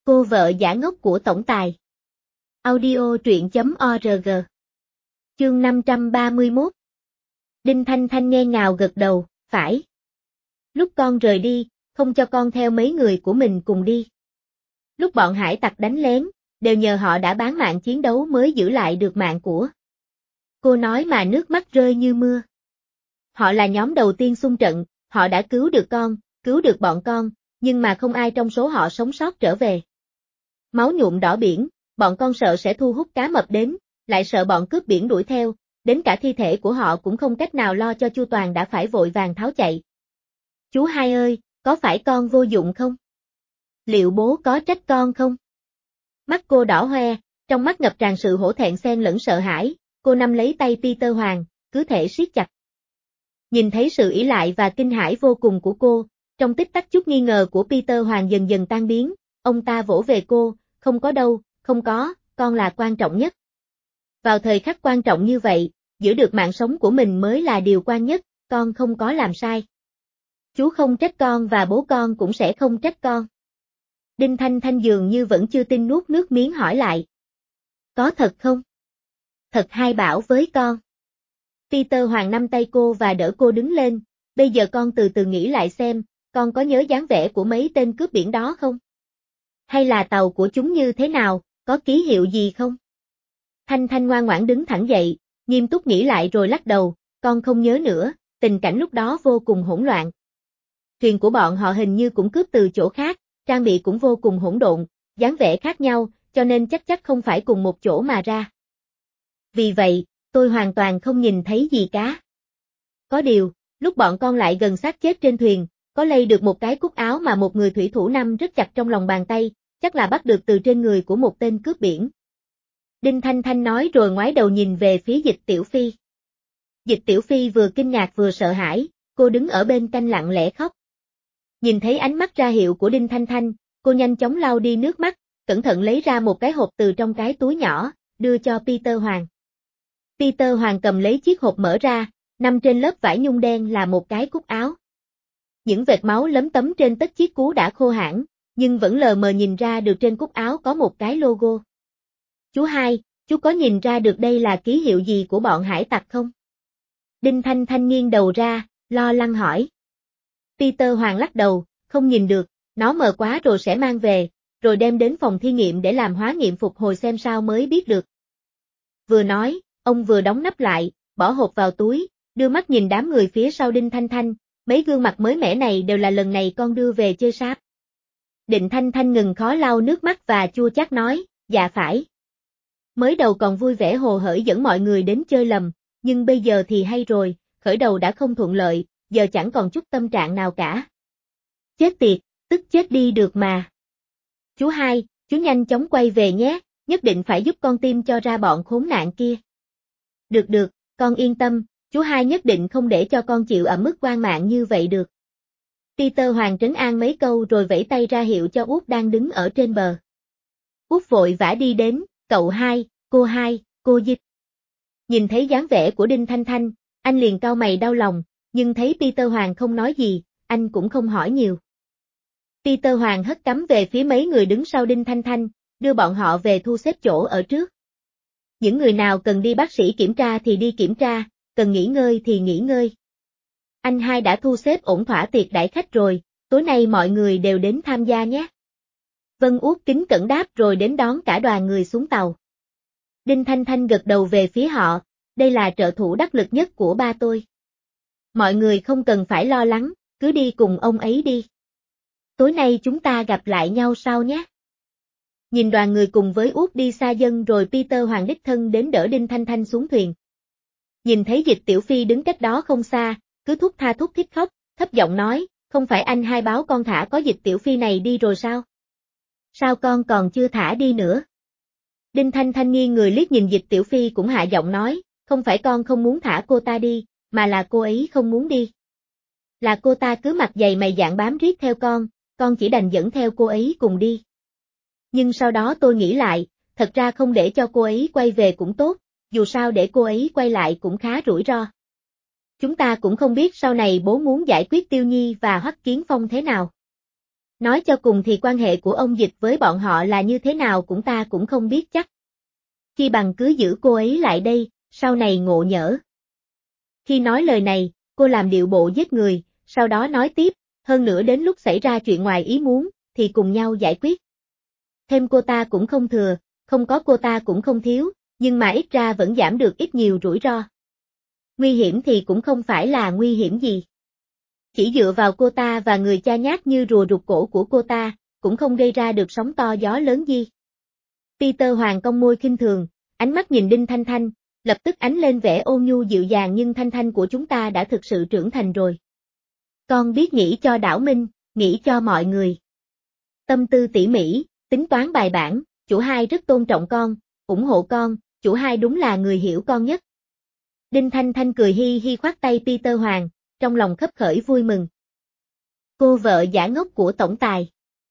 Cô vợ giả ngốc của tổng tài. Audio truyện.org. Chương 531. Đinh Thanh Thanh nghe ngào gật đầu, phải. Lúc con rời đi, không cho con theo mấy người của mình cùng đi. Lúc bọn hải tặc đánh lén, đều nhờ họ đã bán mạng chiến đấu mới giữ lại được mạng của. Cô nói mà nước mắt rơi như mưa. Họ là nhóm đầu tiên xung trận, họ đã cứu được con, cứu được bọn con, nhưng mà không ai trong số họ sống sót trở về. Máu nhuộm đỏ biển, bọn con sợ sẽ thu hút cá mập đến, lại sợ bọn cướp biển đuổi theo, đến cả thi thể của họ cũng không cách nào lo cho chu toàn đã phải vội vàng tháo chạy. Chú hai ơi, có phải con vô dụng không? Liệu bố có trách con không? Mắt cô đỏ hoe, trong mắt ngập tràn sự hổ thẹn xen lẫn sợ hãi, cô nắm lấy tay Peter Hoàng, cứ thể siết chặt. Nhìn thấy sự ỷ lại và kinh hãi vô cùng của cô, trong tích tắc chút nghi ngờ của Peter Hoàng dần dần tan biến, ông ta vỗ về cô, không có đâu, không có, con là quan trọng nhất. Vào thời khắc quan trọng như vậy, giữ được mạng sống của mình mới là điều quan nhất, con không có làm sai. Chú không trách con và bố con cũng sẽ không trách con. Đinh Thanh Thanh dường như vẫn chưa tin nuốt nước miếng hỏi lại. Có thật không? Thật hay bảo với con. Peter Hoàng nắm tay cô và đỡ cô đứng lên, bây giờ con từ từ nghĩ lại xem, con có nhớ dáng vẻ của mấy tên cướp biển đó không? Hay là tàu của chúng như thế nào, có ký hiệu gì không? Thanh Thanh ngoan ngoãn đứng thẳng dậy, nghiêm túc nghĩ lại rồi lắc đầu, con không nhớ nữa, tình cảnh lúc đó vô cùng hỗn loạn. Thuyền của bọn họ hình như cũng cướp từ chỗ khác, trang bị cũng vô cùng hỗn độn, dáng vẻ khác nhau, cho nên chắc không phải cùng một chỗ mà ra. Vì vậy, tôi hoàn toàn không nhìn thấy gì cả. Có điều, lúc bọn con lại gần xác chết trên thuyền, có lây được một cái cúc áo mà một người thủy thủ nắm rất chặt trong lòng bàn tay, chắc là bắt được từ trên người của một tên cướp biển. Đinh Thanh Thanh nói rồi ngoái đầu nhìn về phía Dịch Tiểu Phi. Dịch Tiểu Phi vừa kinh ngạc vừa sợ hãi, cô đứng ở bên cạnh lặng lẽ khóc. Nhìn thấy ánh mắt ra hiệu của Đinh Thanh Thanh, cô nhanh chóng lau đi nước mắt, cẩn thận lấy ra một cái hộp từ trong cái túi nhỏ, đưa cho Peter Hoàng. Peter Hoàng cầm lấy chiếc hộp mở ra, nằm trên lớp vải nhung đen là một cái cúc áo. Những vệt máu lấm tấm trên tất chiếc cú đã khô hẳn, nhưng vẫn lờ mờ nhìn ra được trên cúc áo có một cái logo. Chú hai, chú có nhìn ra được đây là ký hiệu gì của bọn hải tặc không? Đinh Thanh Thanh nghiêng đầu ra, lo lắng hỏi. Peter Hoàng lắc đầu, không nhìn được, nó mờ quá rồi sẽ mang về, rồi đem đến phòng thí nghiệm để làm hóa nghiệm phục hồi xem sao mới biết được. Vừa nói, ông vừa đóng nắp lại, bỏ hộp vào túi, đưa mắt nhìn đám người phía sau Đinh Thanh Thanh, mấy gương mặt mới mẻ này đều là lần này con đưa về chơi sáp. Đinh Thanh Thanh ngừng khó lau nước mắt và chua chát nói, dạ phải. Mới đầu còn vui vẻ hồ hởi dẫn mọi người đến chơi lầm, nhưng bây giờ thì hay rồi, khởi đầu đã không thuận lợi, giờ chẳng còn chút tâm trạng nào cả. Chết tiệt, tức chết đi được mà. Chú hai, chú nhanh chóng quay về nhé, nhất định phải giúp con tìm cho ra bọn khốn nạn kia. Được, con yên tâm, chú hai nhất định không để cho con chịu ẩm ức oan mạng như vậy được. Peter Hoàng trấn an mấy câu rồi vẫy tay ra hiệu cho Út đang đứng ở trên bờ. Út vội vã đi đến, cậu hai, cô Dịch. Nhìn thấy dáng vẻ của Đinh Thanh Thanh, anh liền cau mày đau lòng, nhưng thấy Peter Hoàng không nói gì, anh cũng không hỏi nhiều. Peter Hoàng hất cắm về phía mấy người đứng sau Đinh Thanh Thanh, đưa bọn họ về thu xếp chỗ ở trước. Những người nào cần đi bác sĩ kiểm tra thì đi kiểm tra, cần nghỉ ngơi thì nghỉ ngơi. Anh hai đã thu xếp ổn thỏa tiệc đãi khách rồi, tối nay mọi người đều đến tham gia nhé. Vân Út kính cẩn đáp rồi đến đón cả đoàn người xuống tàu. Đinh Thanh Thanh gật đầu về phía họ, đây là trợ thủ đắc lực nhất của ba tôi. Mọi người không cần phải lo lắng, cứ đi cùng ông ấy đi. Tối nay chúng ta gặp lại nhau sau nhé. Nhìn đoàn người cùng với Út đi xa dân rồi Peter Hoàng đích thân đến đỡ Đinh Thanh Thanh xuống thuyền. Nhìn thấy Dịch Tiểu Phi đứng cách đó không xa, cứ thút tha thút thít khóc, thấp giọng nói, không phải anh hai báo con thả có Dịch Tiểu Phi này đi rồi sao? Sao con còn chưa thả đi nữa? Đinh Thanh Thanh nghiêng người liếc nhìn Dịch Tiểu Phi cũng hạ giọng nói, không phải con không muốn thả cô ta đi, mà là cô ấy không muốn đi. Là cô ta cứ mặt dày mày dạn bám riết theo con chỉ đành dẫn theo cô ấy cùng đi. Nhưng sau đó tôi nghĩ lại, thật ra không để cho cô ấy quay về cũng tốt, dù sao để cô ấy quay lại cũng khá rủi ro. Chúng ta cũng không biết sau này bố muốn giải quyết Tiêu Nhi và Hoắc Kiến Phong thế nào. Nói cho cùng thì quan hệ của ông Dịch với bọn họ là như thế nào ta cũng không biết chắc. Chi bằng cứ giữ cô ấy lại đây, sau này ngộ nhỡ. Khi nói lời này, cô làm điệu bộ giết người, sau đó nói tiếp, hơn nữa đến lúc xảy ra chuyện ngoài ý muốn, thì cùng nhau giải quyết. Thêm cô ta cũng không thừa, không có cô ta cũng không thiếu, nhưng mà ít ra vẫn giảm được ít nhiều rủi ro. Nguy hiểm thì cũng không phải là nguy hiểm gì. Chỉ dựa vào cô ta và người cha nhát như rùa rụt cổ của cô ta, cũng không gây ra được sóng to gió lớn gì. Peter Hoàng cong môi khinh thường, ánh mắt nhìn Đinh Thanh Thanh, lập tức ánh lên vẻ ôn nhu dịu dàng, nhưng Thanh Thanh của chúng ta đã thực sự trưởng thành rồi. Con biết nghĩ cho Đảo Minh, nghĩ cho mọi người. Tâm tư tỉ mỉ, tính toán bài bản, chủ hai rất tôn trọng con, ủng hộ con, chủ hai đúng là người hiểu con nhất. Đinh Thanh Thanh cười hi hi khoát tay Peter Hoàng, trong lòng khấp khởi vui mừng. Cô vợ giả ngốc của tổng tài.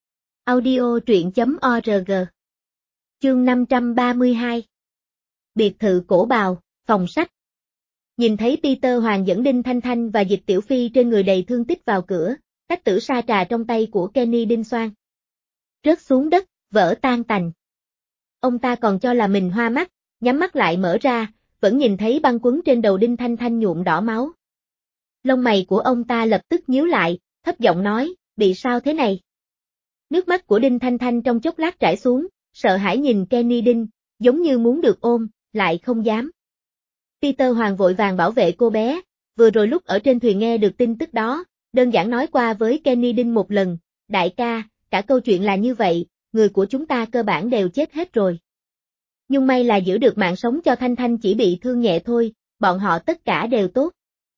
Audio truyện.org. Chương 532. Biệt thự cổ bào, phòng sách. Nhìn thấy Peter Hoàng dẫn Đinh Thanh Thanh và Dịch Tiểu Phi trên người đầy thương tích vào cửa, tách tử sa trà trong tay của Kenny Đinh xoan rớt xuống đất, vỡ tan tành. Ông ta còn cho là mình hoa mắt, nhắm mắt lại mở ra, vẫn nhìn thấy băng quấn trên đầu Đinh Thanh Thanh nhuộm đỏ máu. Lông mày của ông ta lập tức nhíu lại, thấp giọng nói, bị sao thế này? Nước mắt của Đinh Thanh Thanh trong chốc lát trải xuống, sợ hãi nhìn Kenny Đinh, giống như muốn được ôm, lại không dám. Peter Hoàng vội vàng bảo vệ cô bé, vừa rồi lúc ở trên thuyền nghe được tin tức đó, đơn giản nói qua với Kenny Đinh một lần, đại ca, cả câu chuyện là như vậy, người của chúng ta cơ bản đều chết hết rồi. Nhưng may là giữ được mạng sống cho Thanh Thanh chỉ bị thương nhẹ thôi, bọn họ tất cả đều tốt.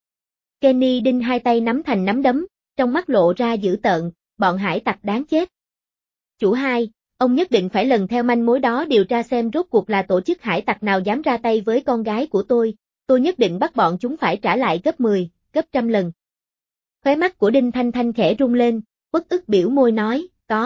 Kenny Đinh hai tay nắm thành nắm đấm, trong mắt lộ ra dữ tợn, bọn hải tặc đáng chết. Chủ hai, ông nhất định phải lần theo manh mối đó điều tra xem rốt cuộc là tổ chức hải tặc nào dám ra tay với con gái của tôi nhất định bắt bọn chúng phải trả lại gấp 10, gấp trăm lần. Khóe mắt của Đinh Thanh Thanh khẽ rung lên, uất ức biểu môi nói,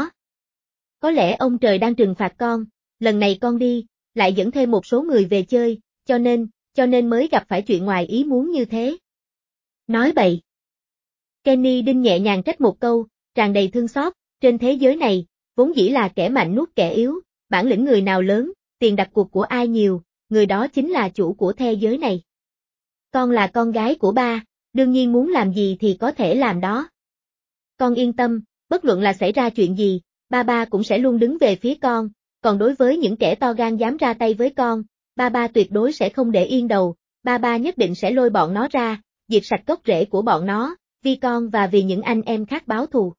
có lẽ ông trời đang trừng phạt con, lần này con đi, lại dẫn thêm một số người về chơi, cho nên mới gặp phải chuyện ngoài ý muốn như thế. Nói bậy. Kenny Đinh nhẹ nhàng trách một câu, tràn đầy thương xót, trên thế giới này, vốn dĩ là kẻ mạnh nuốt kẻ yếu, bản lĩnh người nào lớn, tiền đặt cuộc của ai nhiều, người đó chính là chủ của thế giới này. Con là con gái của ba, đương nhiên muốn làm gì thì có thể làm đó. Con yên tâm, bất luận là xảy ra chuyện gì, ba cũng sẽ luôn đứng về phía con, còn đối với những kẻ to gan dám ra tay với con, ba tuyệt đối sẽ không để yên đầu, ba nhất định sẽ lôi bọn nó ra, diệt sạch gốc rễ của bọn nó, vì con và vì những anh em khác báo thù.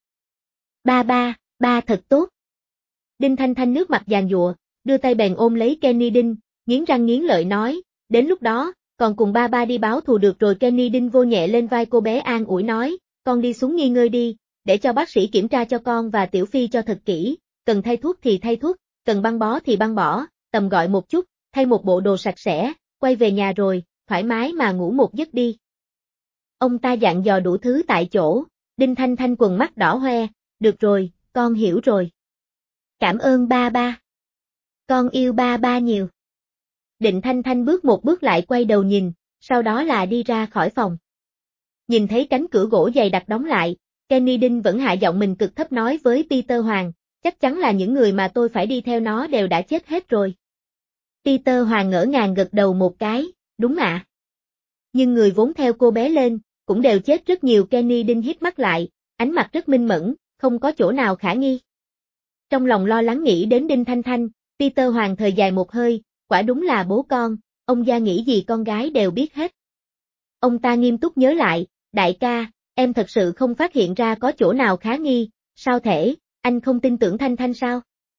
Ba thật tốt. Đinh Thanh Thanh nước mặt giàn giụa, đưa tay bèn ôm lấy Kenny Đinh, nghiến răng nghiến lợi nói, đến lúc đó, còn cùng ba đi báo thù được rồi. Kenny Đinh vô nhẹ lên vai cô bé an ủi nói, con đi xuống nghỉ ngơi đi, để cho bác sĩ kiểm tra cho con và Tiểu Phi cho thật kỹ, cần thay thuốc thì thay thuốc, cần băng bó thì băng bó, tầm gọi một chút, thay một bộ đồ sạch sẽ, quay về nhà rồi, thoải mái mà ngủ một giấc đi. Ông ta dặn dò đủ thứ tại chỗ, Đinh Thanh Thanh quần mắt đỏ hoe, được rồi, con hiểu rồi. Cảm ơn ba. Con yêu ba nhiều. Đinh Thanh Thanh bước một bước lại quay đầu nhìn, sau đó là đi ra khỏi phòng. Nhìn thấy cánh cửa gỗ dày đặc đóng lại, Kenny Đinh vẫn hạ giọng mình cực thấp nói với Peter Hoàng, chắc chắn là những người mà tôi phải đi theo nó đều đã chết hết rồi. Peter Hoàng ngỡ ngàng gật đầu một cái, đúng ạ. Nhưng người vốn theo cô bé lên, cũng đều chết rất nhiều. Kenny Đinh híp mắt lại, ánh mặt rất minh mẫn, không có chỗ nào khả nghi. Trong lòng lo lắng nghĩ đến Đinh Thanh Thanh, Peter Hoàng thời dài một hơi, quả đúng là bố con, ông gia nghĩ gì con gái đều biết hết. Ông ta nghiêm túc nhớ lại, đại ca, em thật sự không phát hiện ra có chỗ nào khả nghi, sao thể, anh không tin tưởng Thanh Thanh sao?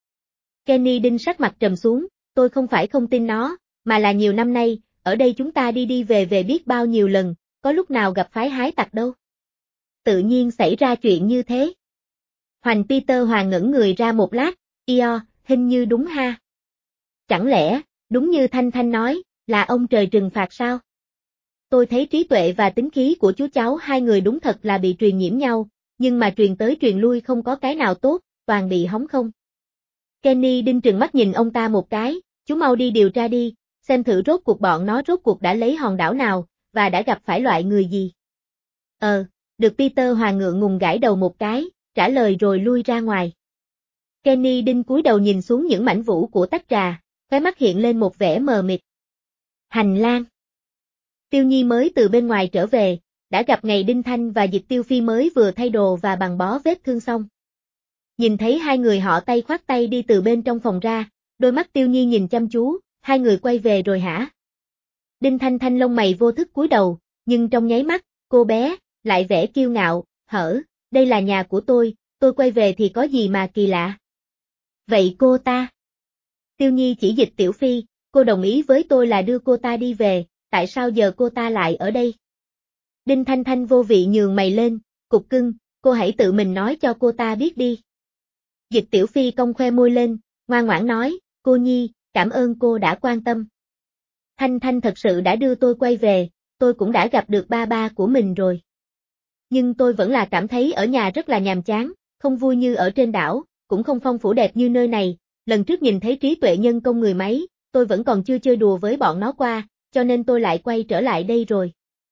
Kenny Đinh sắc mặt trầm xuống, tôi không phải không tin nó, mà là nhiều năm nay, ở đây chúng ta đi về biết bao nhiêu lần, có lúc nào gặp phái hái tặc đâu. Tự nhiên xảy ra chuyện như thế. Hoành Peter Hoàng ngẩn người ra một lát, hình như đúng ha. Chẳng lẽ, đúng như Thanh Thanh nói, là ông trời trừng phạt sao? Tôi thấy trí tuệ và tính khí của chú cháu hai người đúng thật là bị truyền nhiễm nhau, nhưng mà truyền tới truyền lui không có cái nào tốt, toàn bị hóng không. Kenny Đinh trừng mắt nhìn ông ta một cái, chú mau đi điều tra đi, xem thử rốt cuộc bọn nó rốt cuộc đã lấy hòn đảo nào, và đã gặp phải loại người gì. Được. Peter Hoàng ngượng ngùng gãi đầu một cái, trả lời rồi lui ra ngoài. Kenny Đinh cúi đầu nhìn xuống những mảnh vũ của tách trà, khóe mắt hiện lên một vẻ mờ mịt. Hành lang. Tiêu Nhi mới từ bên ngoài trở về, đã gặp ngày Đinh Thanh và Dịch Tiêu Phi mới vừa thay đồ và băng bó vết thương xong. Nhìn thấy hai người họ tay khoác tay đi từ bên trong phòng ra, đôi mắt Tiêu Nhi nhìn chăm chú, hai người quay về rồi hả? Đinh Thanh Thanh lông mày vô thức cúi đầu, nhưng trong nháy mắt, cô bé, lại vẻ kiêu ngạo, hở, đây là nhà của tôi quay về thì có gì mà kỳ lạ. Vậy cô ta? Tiêu Nhi chỉ Dịch Tiểu Phi, cô đồng ý với tôi là đưa cô ta đi về, tại sao giờ cô ta lại ở đây? Đinh Thanh Thanh vô vị nhường mày lên, cục cưng, cô hãy tự mình nói cho cô ta biết đi. Dịch Tiểu Phi cong khoe môi lên, ngoan ngoãn nói, cô Nhi, cảm ơn cô đã quan tâm. Thanh Thanh thật sự đã đưa tôi quay về, tôi cũng đã gặp được ba của mình rồi. Nhưng tôi vẫn là cảm thấy ở nhà rất là nhàm chán, không vui như ở trên đảo, cũng không phong phú đẹp như nơi này. Lần trước nhìn thấy trí tuệ nhân công người máy, tôi vẫn còn chưa chơi đùa với bọn nó qua, cho nên tôi lại quay trở lại đây rồi.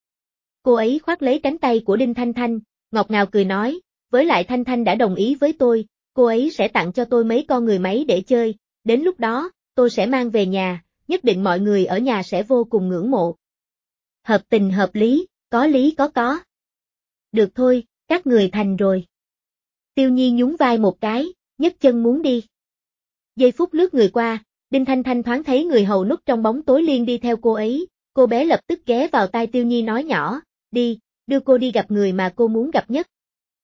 Cô ấy khoác lấy cánh tay của Đinh Thanh Thanh, ngọt ngào cười nói, với lại Thanh Thanh đã đồng ý với tôi, cô ấy sẽ tặng cho tôi mấy con người máy để chơi, đến lúc đó, tôi sẽ mang về nhà, nhất định mọi người ở nhà sẽ vô cùng ngưỡng mộ. Hợp tình hợp lý, có lý có. Được thôi, các người thành rồi. Tiêu Nhi nhún vai một cái, nhấc chân muốn đi. Giây phút lướt người qua, Đinh Thanh Thanh thoáng thấy người hầu núp trong bóng tối liền đi theo cô ấy, cô bé lập tức ghé vào tai Tiêu Nhi nói nhỏ, đi, đưa cô đi gặp người mà cô muốn gặp nhất.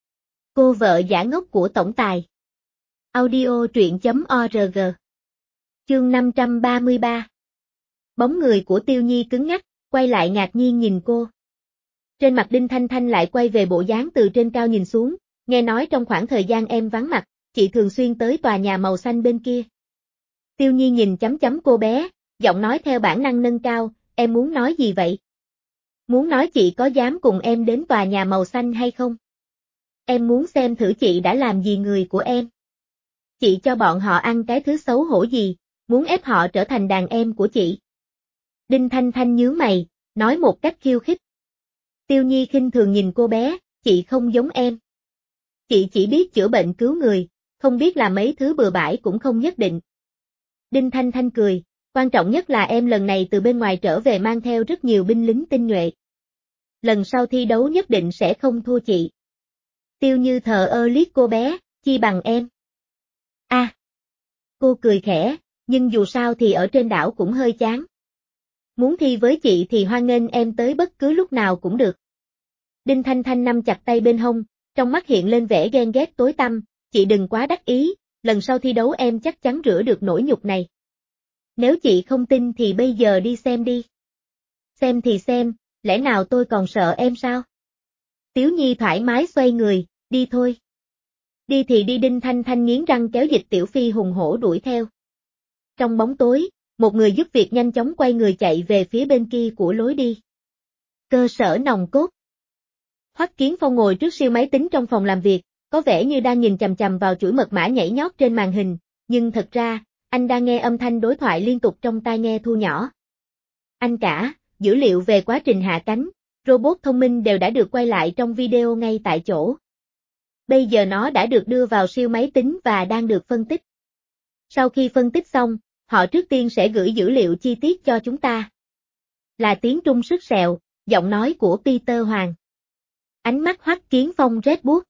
Cô vợ giả ngốc của tổng tài. Audio truyện.org. Chương 533. Bóng người của Tiêu Nhi cứng ngắc, quay lại ngạc nhiên nhìn cô. Trên mặt Đinh Thanh Thanh lại quay về bộ dáng từ trên cao nhìn xuống, nghe nói trong khoảng thời gian em vắng mặt, chị thường xuyên tới tòa nhà màu xanh bên kia. Tiêu Nhi nhìn chấm chấm cô bé, giọng nói theo bản năng nâng cao, em muốn nói gì vậy? Muốn nói chị có dám cùng em đến tòa nhà màu xanh hay không? Em muốn xem thử chị đã làm gì người của em. Chị cho bọn họ ăn cái thứ xấu hổ gì, muốn ép họ trở thành đàn em của chị. Đinh Thanh Thanh nhướng mày, nói một cách khiêu khích. Tiêu Nhi khinh thường nhìn cô bé, chị không giống em. Chị chỉ biết chữa bệnh cứu người, không biết làm mấy thứ bừa bãi cũng không nhất định. Đinh Thanh Thanh cười, quan trọng nhất là em lần này từ bên ngoài trở về mang theo rất nhiều binh lính tinh nhuệ. Lần sau thi đấu nhất định sẽ không thua chị. Tiêu Như thờ ơ liếc cô bé, chi bằng em. Cô cười khẽ, nhưng dù sao thì ở trên đảo cũng hơi chán. Muốn thi với chị thì hoan nghênh em tới bất cứ lúc nào cũng được. Đinh Thanh Thanh nắm chặt tay bên hông, trong mắt hiện lên vẻ ghen ghét tối tăm, chị đừng quá đắc ý, lần sau thi đấu em chắc chắn rửa được nỗi nhục này. Nếu chị không tin thì bây giờ đi xem đi. Xem thì xem, lẽ nào tôi còn sợ em sao? Tiếu Nhi thoải mái xoay người, đi thôi. Đi thì đi. Đinh Thanh Thanh nghiến răng kéo Dịch Tiểu Phi hùng hổ đuổi theo. Trong bóng tối, một người giúp việc nhanh chóng quay người chạy về phía bên kia của lối đi. Cơ sở nòng cốt. Hoắc Kiến Phong ngồi trước siêu máy tính trong phòng làm việc, có vẻ như đang nhìn chằm chằm vào chuỗi mật mã nhảy nhót trên màn hình, nhưng thật ra, anh đang nghe âm thanh đối thoại liên tục trong tai nghe thu nhỏ. Anh cả, dữ liệu về quá trình hạ cánh, robot thông minh đều đã được quay lại trong video ngay tại chỗ. Bây giờ nó đã được đưa vào siêu máy tính và đang được phân tích. Sau khi phân tích xong, họ trước tiên sẽ gửi dữ liệu chi tiết cho chúng ta. Là tiếng Trung sứt sẹo, giọng nói của Peter Hoàng. Ánh mắt Hoắc Kiến Phong rét buốt.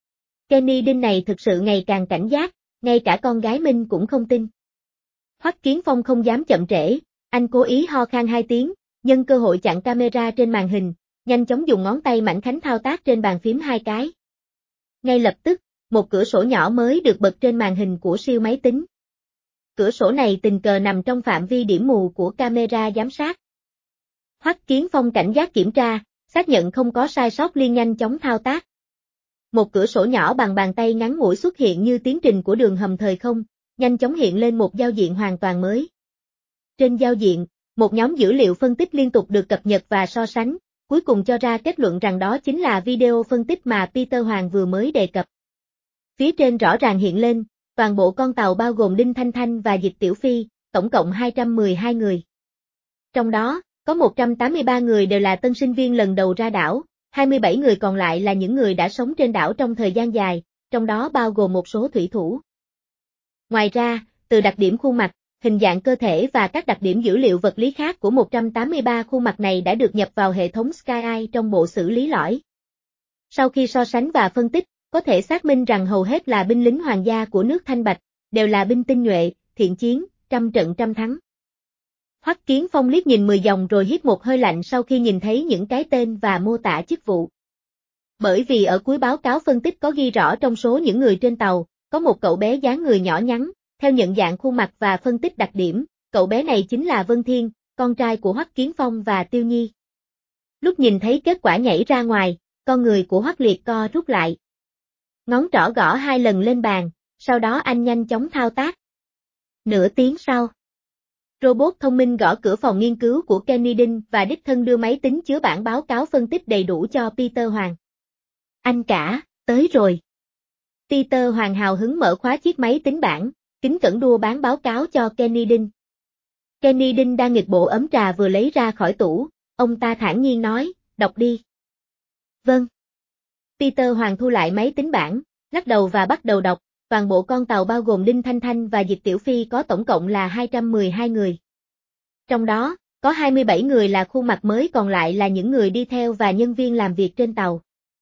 Kenny Đinh này thực sự ngày càng cảnh giác, ngay cả con gái Minh cũng không tin. Hoắc Kiến Phong không dám chậm trễ, anh cố ý ho khan 2 tiếng, nhân cơ hội chặn camera trên màn hình, nhanh chóng dùng ngón tay mảnh khảnh thao tác trên bàn phím 2 cái. Ngay lập tức, một cửa sổ nhỏ mới được bật trên màn hình của siêu máy tính. Cửa sổ này tình cờ nằm trong phạm vi điểm mù của camera giám sát. Hoắc Kiến Phong cảnh giác kiểm tra, xác nhận không có sai sót liền nhanh chóng thao tác. Một cửa sổ nhỏ bằng bàn tay ngắn ngủi xuất hiện như tiến trình của đường hầm thời không, nhanh chóng hiện lên một giao diện hoàn toàn mới. Trên giao diện, một nhóm dữ liệu phân tích liên tục được cập nhật và so sánh, cuối cùng cho ra kết luận rằng đó chính là video phân tích mà Peter Hoàng vừa mới đề cập. Phía trên rõ ràng hiện lên, toàn bộ con tàu bao gồm Đinh Thanh Thanh và Dịch Tiểu Phi, tổng cộng 212 người. Trong đó, có 183 người đều là tân sinh viên lần đầu ra đảo, 27 người còn lại là những người đã sống trên đảo trong thời gian dài, trong đó bao gồm một số thủy thủ. Ngoài ra, từ đặc điểm khuôn mặt, hình dạng cơ thể và các đặc điểm dữ liệu vật lý khác của 183 khuôn mặt này đã được nhập vào hệ thống SkyEye trong bộ xử lý lõi. Sau khi so sánh và phân tích, có thể xác minh rằng hầu hết là binh lính hoàng gia của nước Thanh Bạch, đều là binh tinh nhuệ, thiện chiến, trăm trận trăm thắng. Hoắc Kiến Phong liếc nhìn 10 dòng rồi hít một hơi lạnh sau khi nhìn thấy những cái tên và mô tả chức vụ. Bởi vì ở cuối báo cáo phân tích có ghi rõ trong số những người trên tàu, có một cậu bé dáng người nhỏ nhắn, theo nhận dạng khuôn mặt và phân tích đặc điểm, cậu bé này chính là Vân Thiên, con trai của Hoắc Kiến Phong và Tiêu Nhi. Lúc nhìn thấy kết quả nhảy ra ngoài, con người của Hoắc Liệt co rút lại. Ngón trỏ gõ 2 lần lên bàn, sau đó anh nhanh chóng thao tác. Nửa tiếng sau, robot thông minh gõ cửa phòng nghiên cứu của Kennedy và đích thân đưa máy tính chứa bản báo cáo phân tích đầy đủ cho Peter Hoàng. Anh cả, tới rồi. Peter Hoàng hào hứng mở khóa chiếc máy tính bảng, kính cẩn đua bán báo cáo cho Kennedy. Kennedy đang nghịch bộ ấm trà vừa lấy ra khỏi tủ, ông ta thản nhiên nói, đọc đi. Vâng. Peter Hoàng thu lại máy tính bảng, lắc đầu và bắt đầu đọc, toàn bộ con tàu bao gồm Đinh Thanh Thanh và Dịch Tiểu Phi có tổng cộng là 212 người. Trong đó, có 27 người là khuôn mặt mới còn lại là những người đi theo và nhân viên làm việc trên tàu.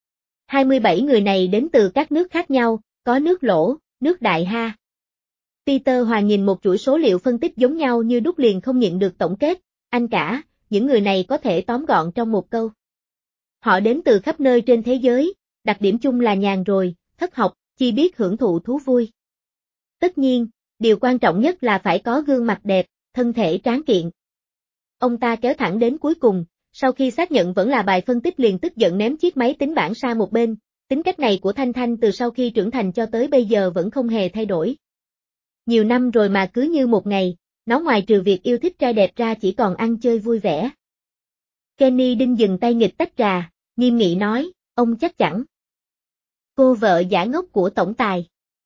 27 người này đến từ các nước khác nhau, có nước Lỗ, nước Đại Ha. Peter Hoàng nhìn một chuỗi số liệu phân tích giống nhau như đúc liền không nhịn được tổng kết, anh cả, những người này có thể tóm gọn trong một câu. Họ đến từ khắp nơi trên thế giới, đặc điểm chung là nhàn rỗi, thất học, chỉ biết hưởng thụ thú vui. Tất nhiên, điều quan trọng nhất là phải có gương mặt đẹp, thân thể tráng kiện. Ông ta kéo thẳng đến cuối cùng, sau khi xác nhận vẫn là bài phân tích liền tức giận ném chiếc máy tính bảng sang một bên, tính cách này của Thanh Thanh từ sau khi trưởng thành cho tới bây giờ vẫn không hề thay đổi. Nhiều năm rồi mà cứ như một ngày, nó ngoài trừ việc yêu thích trai đẹp ra chỉ còn ăn chơi vui vẻ. Kenny Đinh dừng tay nghịch tách trà, nghiêm nghị nói, ông chắc chắn. Cô vợ giả ngốc của tổng tài.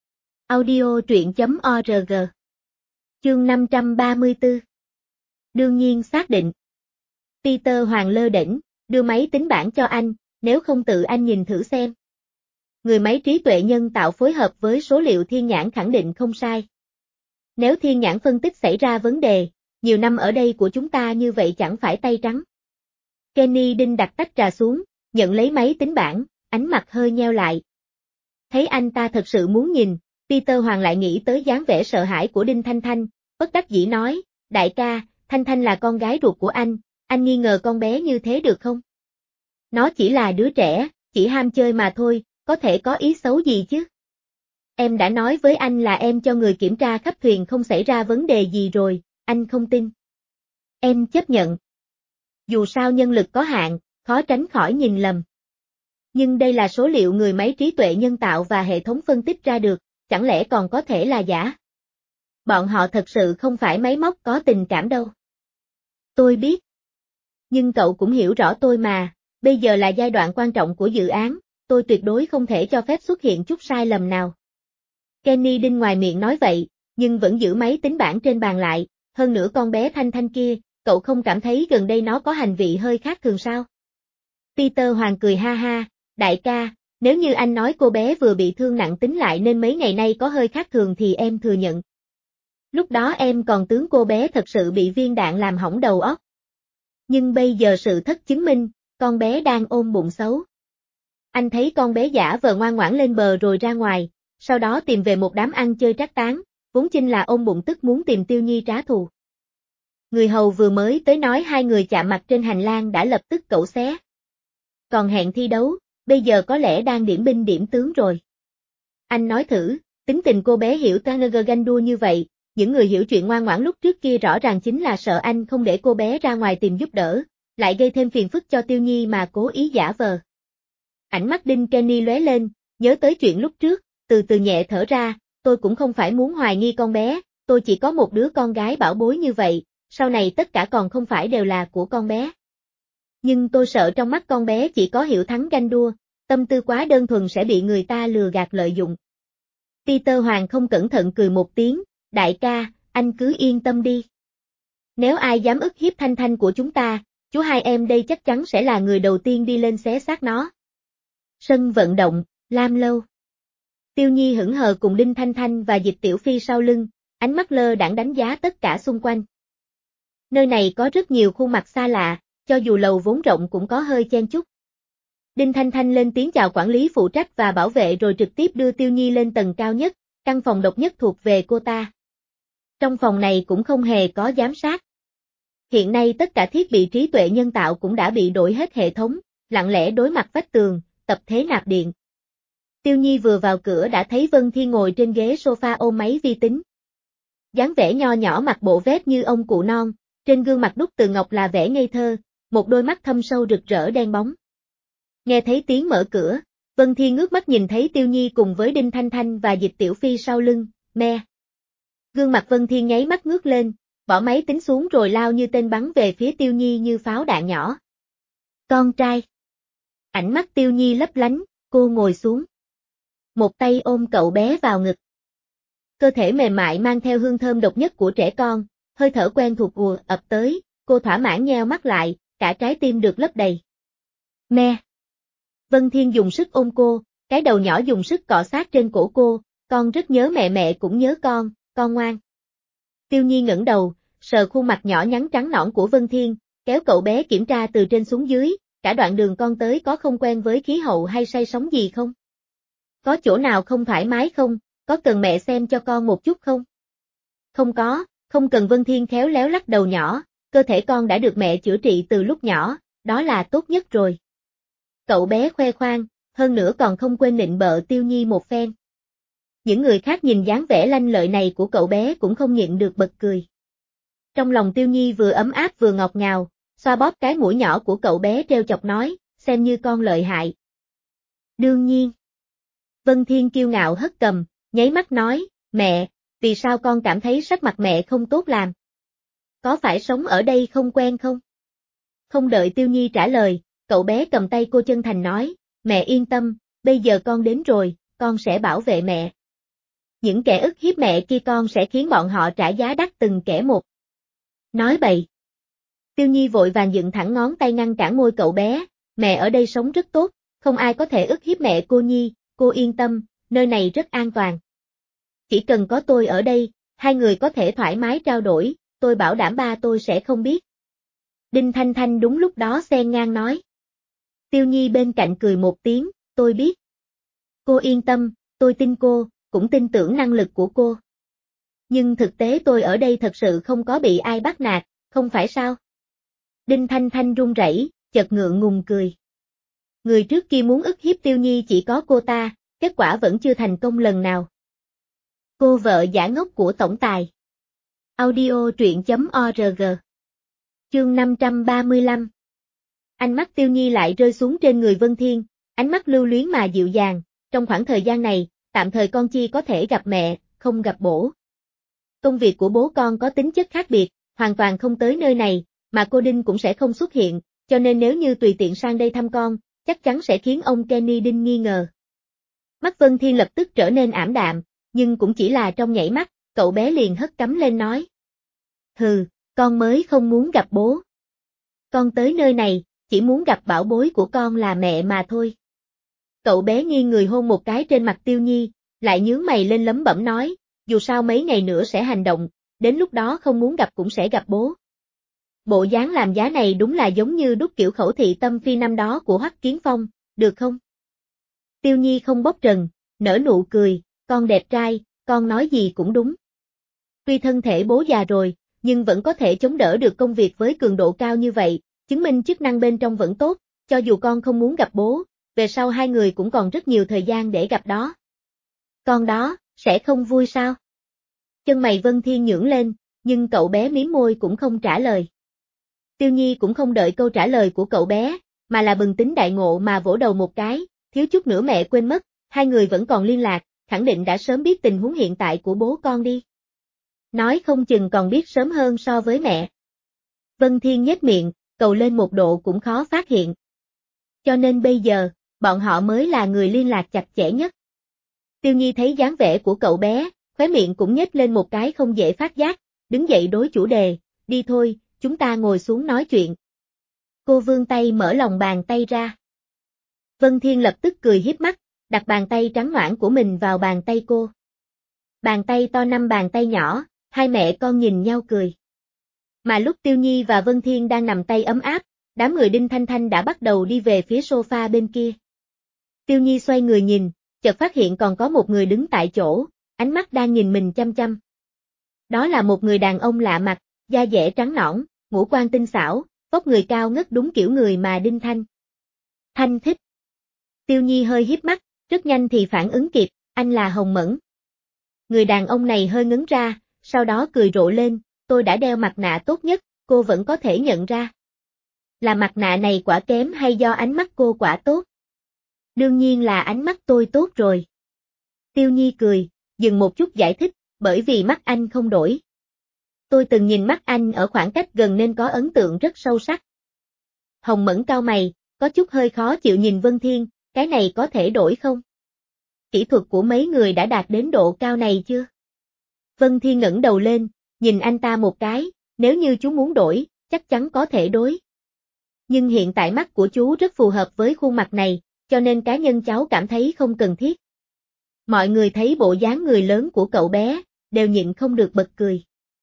Audio truyện.org. Chương 534. Đương nhiên xác định. Peter Hoàng lơ đễnh, đưa máy tính bảng cho anh, nếu không tự anh nhìn thử xem. Người máy trí tuệ nhân tạo phối hợp với số liệu thiên nhãn khẳng định không sai. Nếu thiên nhãn phân tích xảy ra vấn đề, nhiều năm ở đây của chúng ta như vậy chẳng phải tay trắng. Kenny Đinh đặt tách trà xuống, nhận lấy máy tính bảng, ánh mặt hơi nheo lại. Thấy anh ta thật sự muốn nhìn, Peter Hoàng lại nghĩ tới dáng vẻ sợ hãi của Đinh Thanh Thanh, bất đắc dĩ nói, đại ca, Thanh Thanh là con gái ruột của anh nghi ngờ con bé như thế được không? Nó chỉ là đứa trẻ, chỉ ham chơi mà thôi, có thể có ý xấu gì chứ? Em đã nói với anh là em cho người kiểm tra khắp thuyền không xảy ra vấn đề gì rồi, anh không tin. Em chấp nhận. Dù sao nhân lực có hạn, khó tránh khỏi nhìn lầm. Nhưng đây là số liệu người máy trí tuệ nhân tạo và hệ thống phân tích ra được, chẳng lẽ còn có thể là giả? Bọn họ thật sự không phải máy móc có tình cảm đâu. Tôi biết. Nhưng cậu cũng hiểu rõ tôi mà, bây giờ là giai đoạn quan trọng của dự án, tôi tuyệt đối không thể cho phép xuất hiện chút sai lầm nào. Kenny Đinh ngoài miệng nói vậy, nhưng vẫn giữ máy tính bảng trên bàn lại, hơn nữa con bé Thanh Thanh kia, cậu không cảm thấy gần đây nó có hành vi hơi khác thường sao? Peter Hoàng cười ha ha, đại ca, nếu như anh nói cô bé vừa bị thương nặng tính lại nên mấy ngày nay có hơi khác thường thì em thừa nhận. Lúc đó em còn tưởng cô bé thật sự bị viên đạn làm hỏng đầu óc. Nhưng bây giờ sự thật chứng minh, con bé đang ôm bụng xấu. Anh thấy con bé giả vờ ngoan ngoãn lên bờ rồi ra ngoài, sau đó tìm về một đám ăn chơi trác táng, vốn chinh là ôm bụng tức muốn tìm Tiêu Nhi trả thù. Người hầu vừa mới tới nói hai người chạm mặt trên hành lang đã lập tức cẩu xé. Còn hẹn thi đấu, bây giờ có lẽ đang điểm binh điểm tướng rồi. Anh nói thử, tính tình cô bé hiểu Tanger ganh đua như vậy, những người hiểu chuyện ngoan ngoãn lúc trước kia rõ ràng chính là sợ anh không để cô bé ra ngoài tìm giúp đỡ, lại gây thêm phiền phức cho Tiêu Nhi mà cố ý giả vờ. Ánh mắt Đinh Kenny lóe lên, nhớ tới chuyện lúc trước, từ từ nhẹ thở ra, tôi cũng không phải muốn hoài nghi con bé, tôi chỉ có một đứa con gái bảo bối như vậy, sau này tất cả còn không phải đều là của con bé. Nhưng tôi sợ trong mắt con bé chỉ có hiểu thắng ganh đua, tâm tư quá đơn thuần sẽ bị người ta lừa gạt lợi dụng. Peter Hoàng không cẩn thận cười một tiếng, đại ca, anh cứ yên tâm đi. Nếu ai dám ức hiếp Thanh Thanh của chúng ta, chú hai em đây chắc chắn sẽ là người đầu tiên đi lên xé xác nó. Sân vận động, Lam Lâu. Tiêu Nhi hững hờ cùng Đinh Thanh Thanh và Dịch Tiểu Phi sau lưng, ánh mắt lơ đãng đánh giá tất cả xung quanh. Nơi này có rất nhiều khuôn mặt xa lạ, cho dù lầu vốn rộng cũng có hơi chen chúc. Đinh Thanh Thanh lên tiếng chào quản lý phụ trách và bảo vệ rồi trực tiếp đưa Tiêu Nhi lên tầng cao nhất, căn phòng độc nhất thuộc về cô ta. Trong phòng này cũng không hề có giám sát. Hiện nay tất cả thiết bị trí tuệ nhân tạo cũng đã bị đổi hết hệ thống, lặng lẽ đối mặt vách tường, tập thế nạp điện. Tiêu Nhi vừa vào cửa đã thấy Vân Thiên ngồi trên ghế sofa ôm máy vi tính. Dáng vẻ nho nhỏ mặt bộ vết như ông cụ non, trên gương mặt đúc từ ngọc là vẻ ngây thơ, một đôi mắt thâm sâu rực rỡ đen bóng. Nghe thấy tiếng mở cửa, Vân Thiên ngước mắt nhìn thấy Tiêu Nhi cùng với Đinh Thanh Thanh và Dịch Tiểu Phi sau lưng, me. Gương mặt Vân Thiên nháy mắt ngước lên, bỏ máy tính xuống rồi lao như tên bắn về phía Tiêu Nhi như pháo đạn nhỏ. Con trai. Ánh mắt Tiêu Nhi lấp lánh, cô ngồi xuống. Một tay ôm cậu bé vào ngực. Cơ thể mềm mại mang theo hương thơm độc nhất của trẻ con, hơi thở quen thuộc ùa ập tới, cô thỏa mãn nheo mắt lại, cả trái tim được lấp đầy. Me. Vân Thiên dùng sức ôm cô, cái đầu nhỏ dùng sức cọ sát trên cổ cô, con rất nhớ mẹ, mẹ cũng nhớ con ngoan. Tiêu Nhi ngẩng đầu, sờ khuôn mặt nhỏ nhắn trắng nõn của Vân Thiên, kéo cậu bé kiểm tra từ trên xuống dưới, cả đoạn đường con tới có không quen với khí hậu hay say sóng gì không? Có chỗ nào không thoải mái không? Có cần mẹ xem cho con một chút không? Không có, không cần. Vân Thiên khéo léo lắc đầu nhỏ, cơ thể con đã được mẹ chữa trị từ lúc nhỏ, đó là tốt nhất rồi. Cậu bé khoe khoang, hơn nữa còn không quên nịnh bợ Tiêu Nhi một phen. Những người khác nhìn dáng vẻ lanh lợi này của cậu bé cũng không nhịn được bật cười. Trong lòng Tiêu Nhi vừa ấm áp vừa ngọt ngào, xoa bóp cái mũi nhỏ của cậu bé trêu chọc nói, xem như con lợi hại. Đương nhiên. Vân Thiên kiêu ngạo hất cầm, nháy mắt nói, mẹ, vì sao con cảm thấy sắc mặt mẹ không tốt làm? Có phải sống ở đây không quen không? Không đợi Tiêu Nhi trả lời, cậu bé cầm tay cô chân thành nói, mẹ yên tâm, bây giờ con đến rồi, con sẽ bảo vệ mẹ. Những kẻ ức hiếp mẹ kia con sẽ khiến bọn họ trả giá đắt từng kẻ một. Nói bậy. Tiêu Nhi vội vàng dựng thẳng ngón tay ngăn cản môi cậu bé, mẹ ở đây sống rất tốt, không ai có thể ức hiếp mẹ cô Nhi, cô yên tâm, nơi này rất an toàn. Chỉ cần có tôi ở đây, hai người có thể thoải mái trao đổi, tôi bảo đảm ba tôi sẽ không biết. Đinh Thanh Thanh đúng lúc đó xen ngang nói. Tiêu Nhi bên cạnh cười một tiếng, tôi biết. Cô yên tâm, tôi tin cô, cũng tin tưởng năng lực của cô. Nhưng thực tế tôi ở đây thật sự không có bị ai bắt nạt, không phải sao? Đinh Thanh Thanh run rẩy, chợt ngượng ngùng cười. Người trước kia muốn ức hiếp Tiêu Nhi chỉ có cô ta, kết quả vẫn chưa thành công lần nào. Cô vợ giả ngốc của tổng tài. Audio truyện.org. Chương 535. Ánh mắt Tiêu Nhi lại rơi xuống trên người Vân Thiên, ánh mắt lưu luyến mà dịu dàng, trong khoảng thời gian này, tạm thời con Chi có thể gặp mẹ, không gặp bố. Công việc của bố con có tính chất khác biệt, hoàn toàn không tới nơi này, mà cô Đinh cũng sẽ không xuất hiện, cho nên nếu như tùy tiện sang đây thăm con, chắc chắn sẽ khiến ông Kenny Đinh nghi ngờ. Mắt Vân Thiên lập tức trở nên ảm đạm, nhưng cũng chỉ là trong nhảy mắt, cậu bé liền hất cắm lên nói. Hừ, con mới không muốn gặp bố. Con tới nơi này, chỉ muốn gặp bảo bối của con là mẹ mà thôi. Cậu bé nghiêng người hôn một cái trên mặt Tiêu Nhi, lại nhướng mày lên lẩm bẩm nói, dù sao mấy ngày nữa sẽ hành động, đến lúc đó không muốn gặp cũng sẽ gặp bố. Bộ dáng làm giá này đúng là giống như đúc kiểu khẩu thị tâm phi năm đó của Hoắc Kiến Phong, được không? Tiêu Nhi không bốc trần, nở nụ cười, con đẹp trai, con nói gì cũng đúng. Tuy thân thể bố già rồi, nhưng vẫn có thể chống đỡ được công việc với cường độ cao như vậy, chứng minh chức năng bên trong vẫn tốt, cho dù con không muốn gặp bố, về sau hai người cũng còn rất nhiều thời gian để gặp đó. Con đó, sẽ không vui sao? Chân mày Vân Thiên nhướng lên, nhưng cậu bé mím môi cũng không trả lời. Tiêu Nhi cũng không đợi câu trả lời của cậu bé, mà là bừng tỉnh đại ngộ mà vỗ đầu một cái, thiếu chút nữa mẹ quên mất, hai người vẫn còn liên lạc, khẳng định đã sớm biết tình huống hiện tại của bố con đi. Nói không chừng còn biết sớm hơn so với mẹ. Vân Thiên nhếch miệng, cầu lên một độ cũng khó phát hiện. Cho nên bây giờ, bọn họ mới là người liên lạc chặt chẽ nhất. Tiêu Nhi thấy dáng vẻ của cậu bé, khóe miệng cũng nhếch lên một cái không dễ phát giác, đứng dậy đối chủ đề, đi thôi, chúng ta ngồi xuống nói chuyện. Cô vươn tay mở lòng bàn tay ra. Vân Thiên lập tức cười hiếp mắt, đặt bàn tay trắng ноãn của mình vào bàn tay cô. Bàn tay to 5 bàn tay nhỏ, hai mẹ con nhìn nhau cười. Mà lúc Tiêu Nhi và Vân Thiên đang nằm tay ấm áp, đám người Đinh Thanh Thanh đã bắt đầu đi về phía sofa bên kia. Tiêu Nhi xoay người nhìn, chợt phát hiện còn có một người đứng tại chỗ, ánh mắt đang nhìn mình chăm chăm. Đó là một người đàn ông lạ mặt, da dẻ trắng nõn, ngũ quan tinh xảo, vóc người cao ngất đúng kiểu người mà Đinh Thanh thích. Tiêu Nhi hơi híp mắt, rất nhanh thì phản ứng kịp, anh là Hồng Mẫn. Người đàn ông này hơi ngấn ra, sau đó cười rộ lên, tôi đã đeo mặt nạ tốt nhất, cô vẫn có thể nhận ra. Là mặt nạ này quả kém hay do ánh mắt cô quả tốt? Đương nhiên là ánh mắt tôi tốt rồi. Tiêu Nhi cười, dừng một chút giải thích, bởi vì mắt anh không đổi. Tôi từng nhìn mắt anh ở khoảng cách gần nên có ấn tượng rất sâu sắc. Hồng Mẫn cau mày, có chút hơi khó chịu nhìn Vân Thiên, cái này có thể đổi không? Kỹ thuật của mấy người đã đạt đến độ cao này chưa? Vân Thiên ngẩng đầu lên, nhìn anh ta một cái, nếu như chú muốn đổi, chắc chắn có thể đối. Nhưng hiện tại mắt của chú rất phù hợp với khuôn mặt này, cho nên cá nhân cháu cảm thấy không cần thiết. Mọi người thấy bộ dáng người lớn của cậu bé, đều nhịn không được bật cười.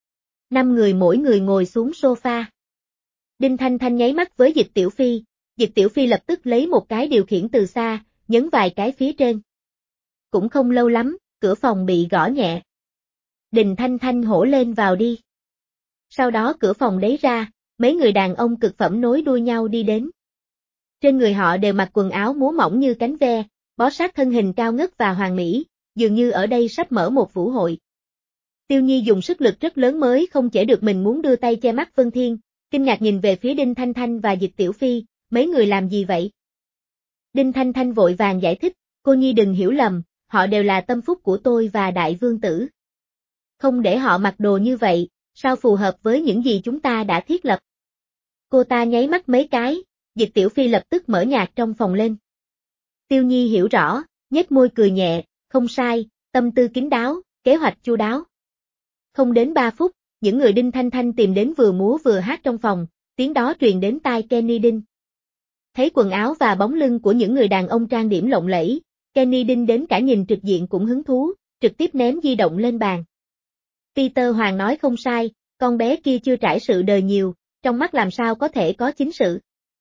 5 người mỗi người ngồi xuống sofa. Đinh Thanh Thanh nháy mắt với Dịch Tiểu Phi lập tức lấy một cái điều khiển từ xa, nhấn vài cái phía trên. Cũng không lâu lắm, cửa phòng bị gõ nhẹ. Đinh Thanh Thanh hổ lên vào đi. Sau đó cửa phòng đẩy ra, mấy người đàn ông cực phẩm nối đuôi nhau đi đến. Trên người họ đều mặc quần áo múa mỏng như cánh ve, bó sát thân hình cao ngất và hoàn mỹ, dường như ở đây sắp mở một vũ hội. Tiêu Nhi dùng sức lực rất lớn mới không chế được mình muốn đưa tay che mắt Vân Thiên, kinh ngạc nhìn về phía Đinh Thanh Thanh và Dịch Tiểu Phi, mấy người làm gì vậy? Đinh Thanh Thanh vội vàng giải thích, cô Nhi đừng hiểu lầm, họ đều là tâm phúc của tôi và đại vương tử. Không để họ mặc đồ như vậy, sao phù hợp với những gì chúng ta đã thiết lập? Cô ta nháy mắt mấy cái, Dịch Tiểu Phi lập tức mở nhạc trong phòng lên. Tiêu Nhi hiểu rõ, nhếch môi cười nhẹ, không sai, tâm tư kín đáo, kế hoạch chu đáo. Không đến 3 phút, những người Đinh Thanh Thanh tìm đến vừa múa vừa hát trong phòng, tiếng đó truyền đến tai Kenny Đinh. Thấy quần áo và bóng lưng của những người đàn ông trang điểm lộng lẫy, Kenny Đinh đến cả nhìn trực diện cũng hứng thú, trực tiếp ném di động lên bàn. Peter Hoàng nói không sai, con bé kia chưa trải sự đời nhiều, trong mắt làm sao có thể có chính sự.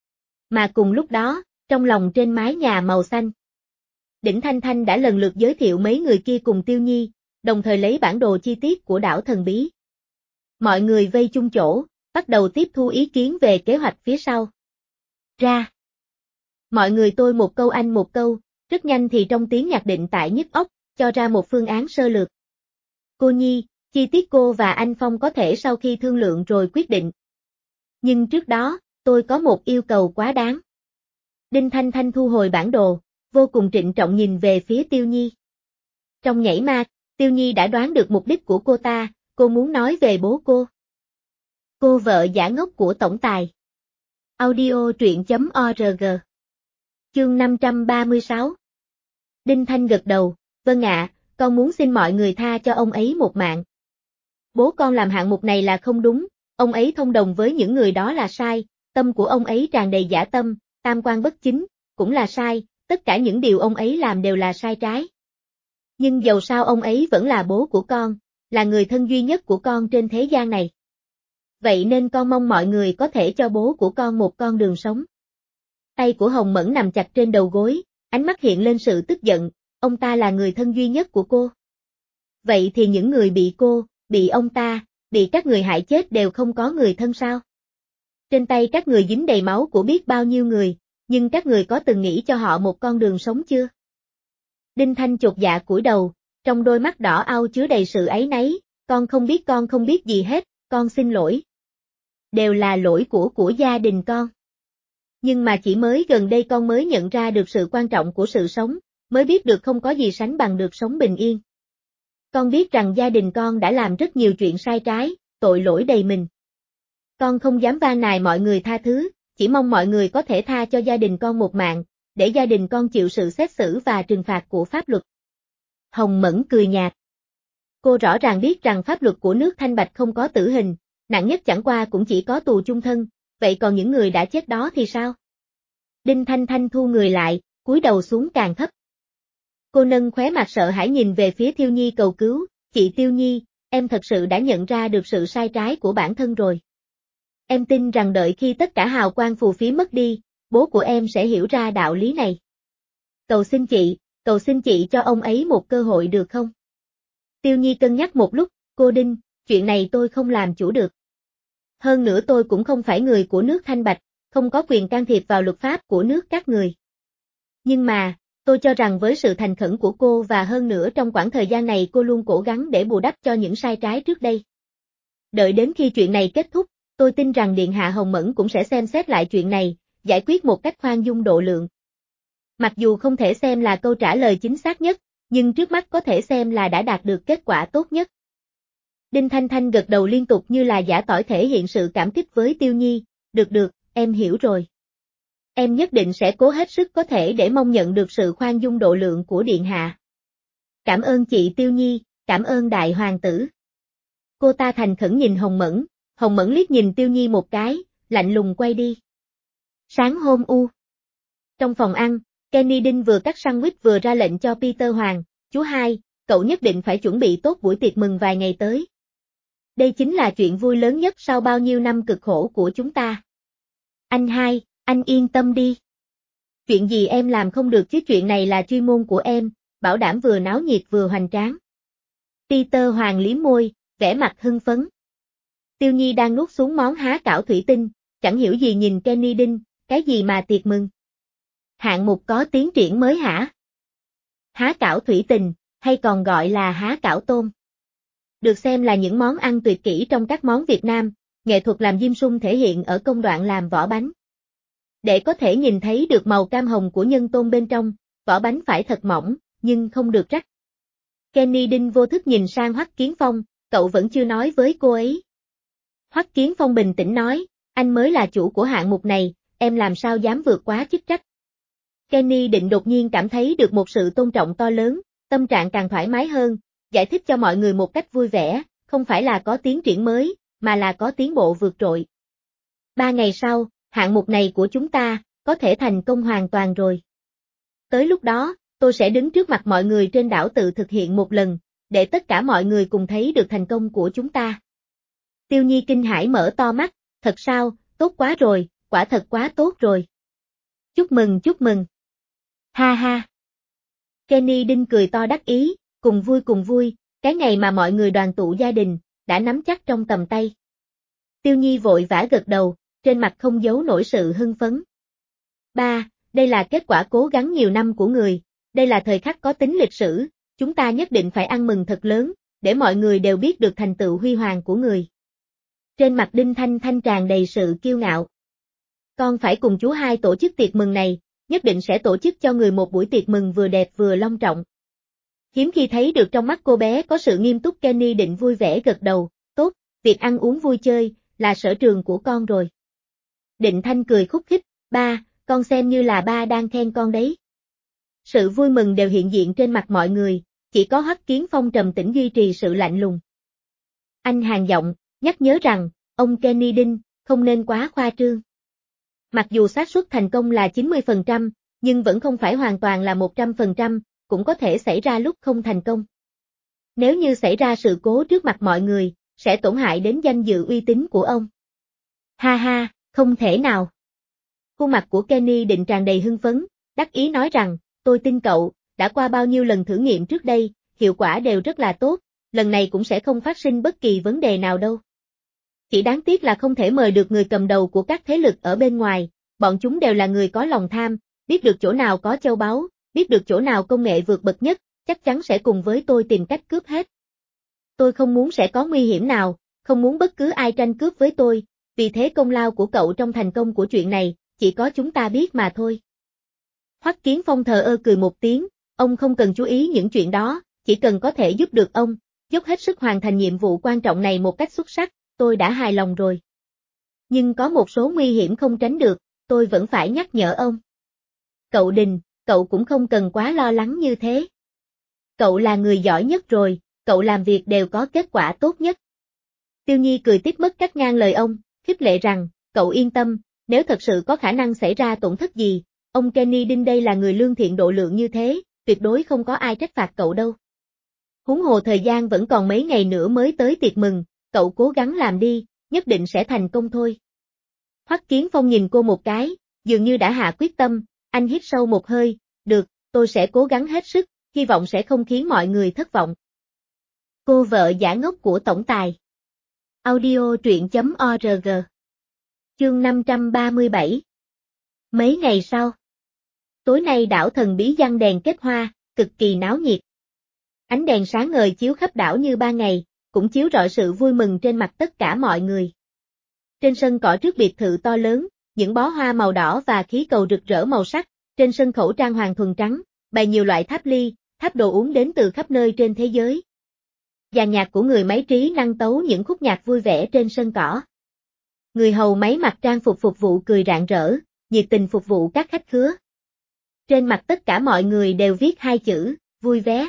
Mà cùng lúc đó, trong lòng trên mái nhà màu xanh, Đỉnh Thanh Thanh đã lần lượt giới thiệu mấy người kia cùng Tiêu Nhi, đồng thời lấy bản đồ chi tiết của đảo thần bí. Mọi người vây chung chỗ, bắt đầu tiếp thu ý kiến về kế hoạch phía sau. Ra. Mọi người tôi một câu anh một câu, rất nhanh thì trong tiếng nhạc định tại nhức óc, cho ra một phương án sơ lược. Cô Nhi, chi tiết cô và anh Phong có thể sau khi thương lượng rồi quyết định. Nhưng trước đó, tôi có một yêu cầu quá đáng. Đinh Thanh Thanh thu hồi bản đồ, vô cùng trịnh trọng nhìn về phía Tiêu Nhi. Trong nhảy ma, Tiêu Nhi đã đoán được mục đích của cô ta, cô muốn nói về bố cô. Cô vợ giả ngốc của tổng tài. Audio truyện.org. Chương 536. Đinh Thanh gật đầu, vâng ạ, con muốn xin mọi người tha cho ông ấy một mạng. Bố con làm hạng mục này là không đúng, ông ấy thông đồng với những người đó là sai, tâm của ông ấy tràn đầy dã tâm, tam quan bất chính, cũng là sai, tất cả những điều ông ấy làm đều là sai trái. Nhưng dầu sao ông ấy vẫn là bố của con, là người thân duy nhất của con trên thế gian này. Vậy nên con mong mọi người có thể cho bố của con một con đường sống. Tay của Hồng Mẫn nằm chặt trên đầu gối, ánh mắt hiện lên sự tức giận, ông ta là người thân duy nhất của cô. Vậy thì những người bị cô, bị ông ta, bị các người hại chết đều không có người thân sao? Trên tay các người dính đầy máu của biết bao nhiêu người, nhưng các người có từng nghĩ cho họ một con đường sống chưa? Đinh Thanh chột dạ cúi đầu, trong đôi mắt đỏ au chứa đầy sự áy náy, con không biết gì hết, con xin lỗi. Đều là lỗi của gia đình con. Nhưng mà chỉ mới gần đây con mới nhận ra được sự quan trọng của sự sống, mới biết được không có gì sánh bằng được sống bình yên. Con biết rằng gia đình con đã làm rất nhiều chuyện sai trái, tội lỗi đầy mình. Con không dám van nài mọi người tha thứ, chỉ mong mọi người có thể tha cho gia đình con một mạng, để gia đình con chịu sự xét xử và trừng phạt của pháp luật. Hồng Mẫn cười nhạt. Cô rõ ràng biết rằng pháp luật của nước Thanh Bạch không có tử hình, nặng nhất chẳng qua cũng chỉ có tù chung thân, vậy còn những người đã chết đó thì sao? Đinh Thanh Thanh thu người lại, cúi đầu xuống càng thấp. Cô nâng khóe mặt sợ hãi nhìn về phía Tiêu Nhi cầu cứu, chị Tiêu Nhi, em thật sự đã nhận ra được sự sai trái của bản thân rồi. Em tin rằng đợi khi tất cả hào quang phù phiếm mất đi, bố của em sẽ hiểu ra đạo lý này. Cầu xin chị cho ông ấy một cơ hội được không? Tiêu Nhi cân nhắc một lúc, cô Đinh, chuyện này tôi không làm chủ được. Hơn nữa tôi cũng không phải người của nước Thanh Bạch, không có quyền can thiệp vào luật pháp của nước các người. Nhưng mà, tôi cho rằng với sự thành khẩn của cô và hơn nữa trong khoảng thời gian này cô luôn cố gắng để bù đắp cho những sai trái trước đây. Đợi đến khi chuyện này kết thúc, tôi tin rằng Điện Hạ Hồng Mẫn cũng sẽ xem xét lại chuyện này, giải quyết một cách khoan dung độ lượng. Mặc dù không thể xem là câu trả lời chính xác nhất, nhưng trước mắt có thể xem là đã đạt được kết quả tốt nhất. Đinh Thanh Thanh gật đầu liên tục như là giả tỏi thể hiện sự cảm kích với Tiêu Nhi, được, em hiểu rồi. Em nhất định sẽ cố hết sức có thể để mong nhận được sự khoan dung độ lượng của Điện Hạ. Cảm ơn chị Tiêu Nhi, cảm ơn đại hoàng tử. Cô ta thành khẩn nhìn Hồng Mẫn liếc nhìn Tiêu Nhi một cái, lạnh lùng quay đi. Sáng hôm trong phòng ăn, Kenny Đinh vừa cắt sandwich vừa ra lệnh cho Peter Hoàng, chú hai, cậu nhất định phải chuẩn bị tốt buổi tiệc mừng vài ngày tới. Đây chính là chuyện vui lớn nhất sau bao nhiêu năm cực khổ của chúng ta. Anh hai, anh yên tâm đi. Chuyện gì em làm không được chứ chuyện này là chuyên môn của em, bảo đảm vừa náo nhiệt vừa hoành tráng. Peter Hoàng liếm môi, vẻ mặt hưng phấn. Tiêu Nhi đang nuốt xuống món há cảo thủy tinh, chẳng hiểu gì nhìn Kenny Đinh, cái gì mà tiệc mừng. Hạng mục có tiến triển mới hả? Há cảo thủy tinh, hay còn gọi là há cảo tôm. Được xem là những món ăn tuyệt kỹ trong các món Việt Nam, nghệ thuật làm diêm sung thể hiện ở công đoạn làm vỏ bánh. Để có thể nhìn thấy được màu cam hồng của nhân tôm bên trong, vỏ bánh phải thật mỏng, nhưng không được rách. Kenny Đinh vô thức nhìn sang Hoắc Kiến Phong, cậu vẫn chưa nói với cô ấy. Hoắc Kiến Phong bình tĩnh nói, anh mới là chủ của hạng mục này, em làm sao dám vượt quá chức trách. Kenny Định đột nhiên cảm thấy được một sự tôn trọng to lớn, tâm trạng càng thoải mái hơn, giải thích cho mọi người một cách vui vẻ, không phải là có tiến triển mới, mà là có tiến bộ vượt trội. 3 ngày sau, hạng mục này của chúng ta, có thể thành công hoàn toàn rồi. Tới lúc đó, tôi sẽ đứng trước mặt mọi người trên đảo tự thực hiện một lần, để tất cả mọi người cùng thấy được thành công của chúng ta. Tiêu Nhi kinh hãi mở to mắt, thật sao, tốt quá rồi, quả thật quá tốt rồi. Chúc mừng. Ha ha. Kenny Đinh cười to đắc ý, cùng vui, cái ngày mà mọi người đoàn tụ gia đình, đã nắm chắc trong tầm tay. Tiêu Nhi vội vã gật đầu, trên mặt không giấu nổi sự hưng phấn. Ba, đây là kết quả cố gắng nhiều năm của người, đây là thời khắc có tính lịch sử, chúng ta nhất định phải ăn mừng thật lớn, để mọi người đều biết được thành tựu huy hoàng của người. Trên mặt Đinh Thanh Thanh tràn đầy sự kiêu ngạo. Con phải cùng chú hai tổ chức tiệc mừng này, nhất định sẽ tổ chức cho người một buổi tiệc mừng vừa đẹp vừa long trọng. Hiếm khi thấy được trong mắt cô bé có sự nghiêm túc. Kenny Định vui vẻ gật đầu, tốt, việc ăn uống vui chơi, là sở trường của con rồi. Định Thanh cười khúc khích, ba, con xem như là ba đang khen con đấy. Sự vui mừng đều hiện diện trên mặt mọi người, chỉ có Hoắc Kiến Phong trầm tĩnh duy trì sự lạnh lùng. Anh hàn giọng, nhắc nhớ rằng, ông Kenny Đinh, không nên quá khoa trương. Mặc dù xác suất thành công là 90%, nhưng vẫn không phải hoàn toàn là 100%, cũng có thể xảy ra lúc không thành công. Nếu như xảy ra sự cố trước mặt mọi người, sẽ tổn hại đến danh dự uy tín của ông. Ha ha, không thể nào. Khuôn mặt của Kenny Định tràn đầy hưng phấn, đắc ý nói rằng, tôi tin cậu, đã qua bao nhiêu lần thử nghiệm trước đây, hiệu quả đều rất là tốt, lần này cũng sẽ không phát sinh bất kỳ vấn đề nào đâu. Chỉ đáng tiếc là không thể mời được người cầm đầu của các thế lực ở bên ngoài, bọn chúng đều là người có lòng tham, biết được chỗ nào có châu báu, biết được chỗ nào công nghệ vượt bậc nhất, chắc chắn sẽ cùng với tôi tìm cách cướp hết. Tôi không muốn sẽ có nguy hiểm nào, không muốn bất cứ ai tranh cướp với tôi, vì thế công lao của cậu trong thành công của chuyện này, chỉ có chúng ta biết mà thôi. Hoắc Kiến Phong thờ ơ cười một tiếng, ông không cần chú ý những chuyện đó, chỉ cần có thể giúp được ông, dốc hết sức hoàn thành nhiệm vụ quan trọng này một cách xuất sắc, tôi đã hài lòng rồi. Nhưng có một số nguy hiểm không tránh được, tôi vẫn phải nhắc nhở ông. Cậu Đình, cậu cũng không cần quá lo lắng như thế. Cậu là người giỏi nhất rồi, cậu làm việc đều có kết quả tốt nhất. Tiêu Nhi cười tít mất cắt ngang lời ông, khích lệ rằng, cậu yên tâm, nếu thật sự có khả năng xảy ra tổn thất gì, ông Kenny Đinh đây là người lương thiện độ lượng như thế, tuyệt đối không có ai trách phạt cậu đâu. Huống hồ thời gian vẫn còn mấy ngày nữa mới tới tiệc mừng, cậu cố gắng làm đi, nhất định sẽ thành công thôi. Hoắc Kiến Phong nhìn cô một cái, dường như đã hạ quyết tâm, anh hít sâu một hơi, được, tôi sẽ cố gắng hết sức, hy vọng sẽ không khiến mọi người thất vọng. Cô vợ giả ngốc của tổng tài. Audio truyện.org. Chương 537. Mấy ngày sau. Tối nay đảo Thần Bí giăng đèn kết hoa, cực kỳ náo nhiệt. Ánh đèn sáng ngời chiếu khắp đảo như ban ngày, cũng chiếu rọi sự vui mừng trên mặt tất cả mọi người. Trên sân cỏ trước biệt thự to lớn, những bó hoa màu đỏ và khí cầu rực rỡ màu sắc, trên sân khấu trang hoàng thuần trắng, bày nhiều loại tháp ly, tháp đồ uống đến từ khắp nơi trên thế giới. Dàn nhạc của người máy trí năng tấu những khúc nhạc vui vẻ trên sân cỏ. Người hầu máy mặc trang phục phục vụ cười rạng rỡ, nhiệt tình phục vụ các khách khứa. Trên mặt tất cả mọi người đều viết hai chữ, vui vé.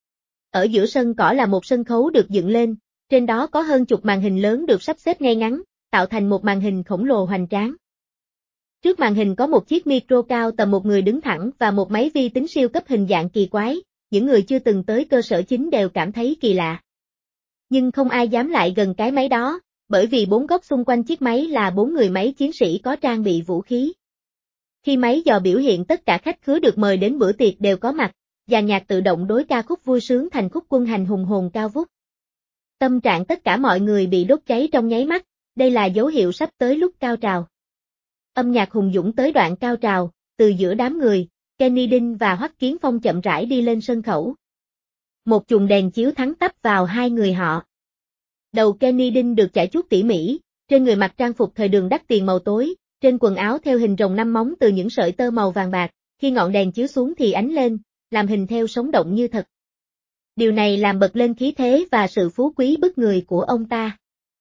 Ở giữa sân cỏ là một sân khấu được dựng lên, trên đó có hơn chục màn hình lớn được sắp xếp ngay ngắn, tạo thành một màn hình khổng lồ hoành tráng. Trước màn hình có một chiếc micro cao tầm một người đứng thẳng và một máy vi tính siêu cấp hình dạng kỳ quái, những người chưa từng tới cơ sở chính đều cảm thấy kỳ lạ. Nhưng không ai dám lại gần cái máy đó, bởi vì bốn góc xung quanh chiếc máy là bốn người máy chiến sĩ có trang bị vũ khí. Khi máy dò biểu hiện tất cả khách khứa được mời đến bữa tiệc đều có mặt, dàn nhạc tự động đối ca khúc vui sướng thành khúc quân hành hùng hồn cao vút. Tâm trạng tất cả mọi người bị đốt cháy trong nháy mắt, đây là dấu hiệu sắp tới lúc cao trào. Âm nhạc hùng dũng tới đoạn cao trào, từ giữa đám người, Kenny Đinh và Hoắc Kiến Phong chậm rãi đi lên sân khấu. Một chùm đèn chiếu thẳng tắp vào hai người họ. Đầu Kenny Đinh được chải chuốt tỉ mỉ, trên người mặc trang phục thời đường đắt tiền màu tối, trên quần áo theo hình rồng 5 móng từ những sợi tơ màu vàng bạc, khi ngọn đèn chiếu xuống thì ánh lên, làm hình theo sống động như thật. Điều này làm bật lên khí thế và sự phú quý bức người của ông ta.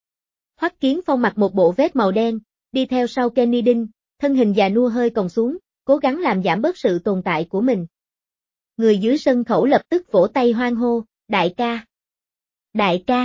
Hoắc Kiến Phong mặc một bộ vest màu đen, đi theo sau Kenny Đinh, thân hình già nua hơi còng xuống, cố gắng làm giảm bớt sự tồn tại của mình. Người dưới sân khấu lập tức vỗ tay hoan hô, đại ca! Đại ca!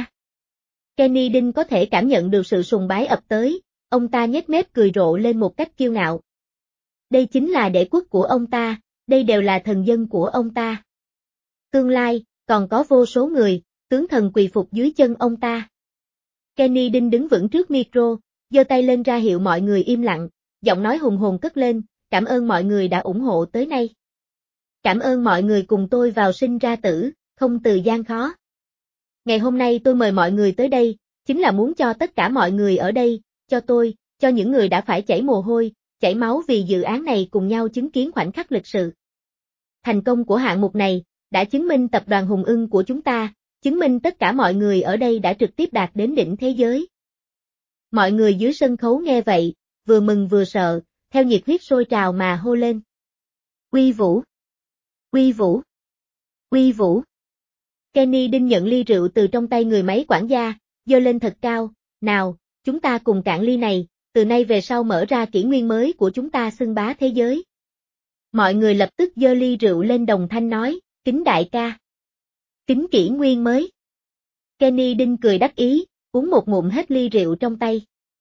Kenny Đinh có thể cảm nhận được sự sùng bái ập tới, ông ta nhếch mép cười rộ lên một cách kiêu ngạo. Đây chính là đế quốc của ông ta, đây đều là thần dân của ông ta. Tương lai, còn có vô số người, tướng thần quỳ phục dưới chân ông ta. Kenny Đinh đứng vững trước micro, giơ tay lên ra hiệu mọi người im lặng, giọng nói hùng hồn cất lên, cảm ơn mọi người đã ủng hộ tới nay. Cảm ơn mọi người cùng tôi vào sinh ra tử, không từ gian khó. Ngày hôm nay tôi mời mọi người tới đây, chính là muốn cho tất cả mọi người ở đây, cho tôi, cho những người đã phải chảy mồ hôi, chảy máu vì dự án này cùng nhau chứng kiến khoảnh khắc lịch sử. Thành công của hạng mục này, đã chứng minh tập đoàn Hùng Ưng của chúng ta, chứng minh tất cả mọi người ở đây đã trực tiếp đạt đến đỉnh thế giới. Mọi người dưới sân khấu nghe vậy, vừa mừng vừa sợ, theo nhiệt huyết sôi trào mà hô lên. Uy vũ! Uy vũ! Uy vũ! Kenny Đinh nhận ly rượu từ trong tay người máy quản gia, giơ lên thật cao, nào, chúng ta cùng cạn ly này, từ nay về sau mở ra kỷ nguyên mới của chúng ta xưng bá thế giới. Mọi người lập tức giơ ly rượu lên đồng thanh nói, kính đại ca. Kính kỷ nguyên mới. Kenny Đinh cười đắc ý, uống một ngụm hết ly rượu trong tay.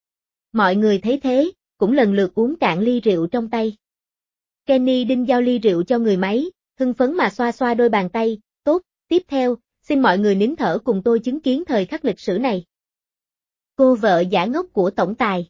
Mọi người thấy thế, cũng lần lượt uống cạn ly rượu trong tay. Kenny Đinh giao ly rượu cho người máy, hưng phấn mà xoa xoa đôi bàn tay, tốt, tiếp theo, xin mọi người nín thở cùng tôi chứng kiến thời khắc lịch sử này. Cô vợ giả ngốc của tổng tài.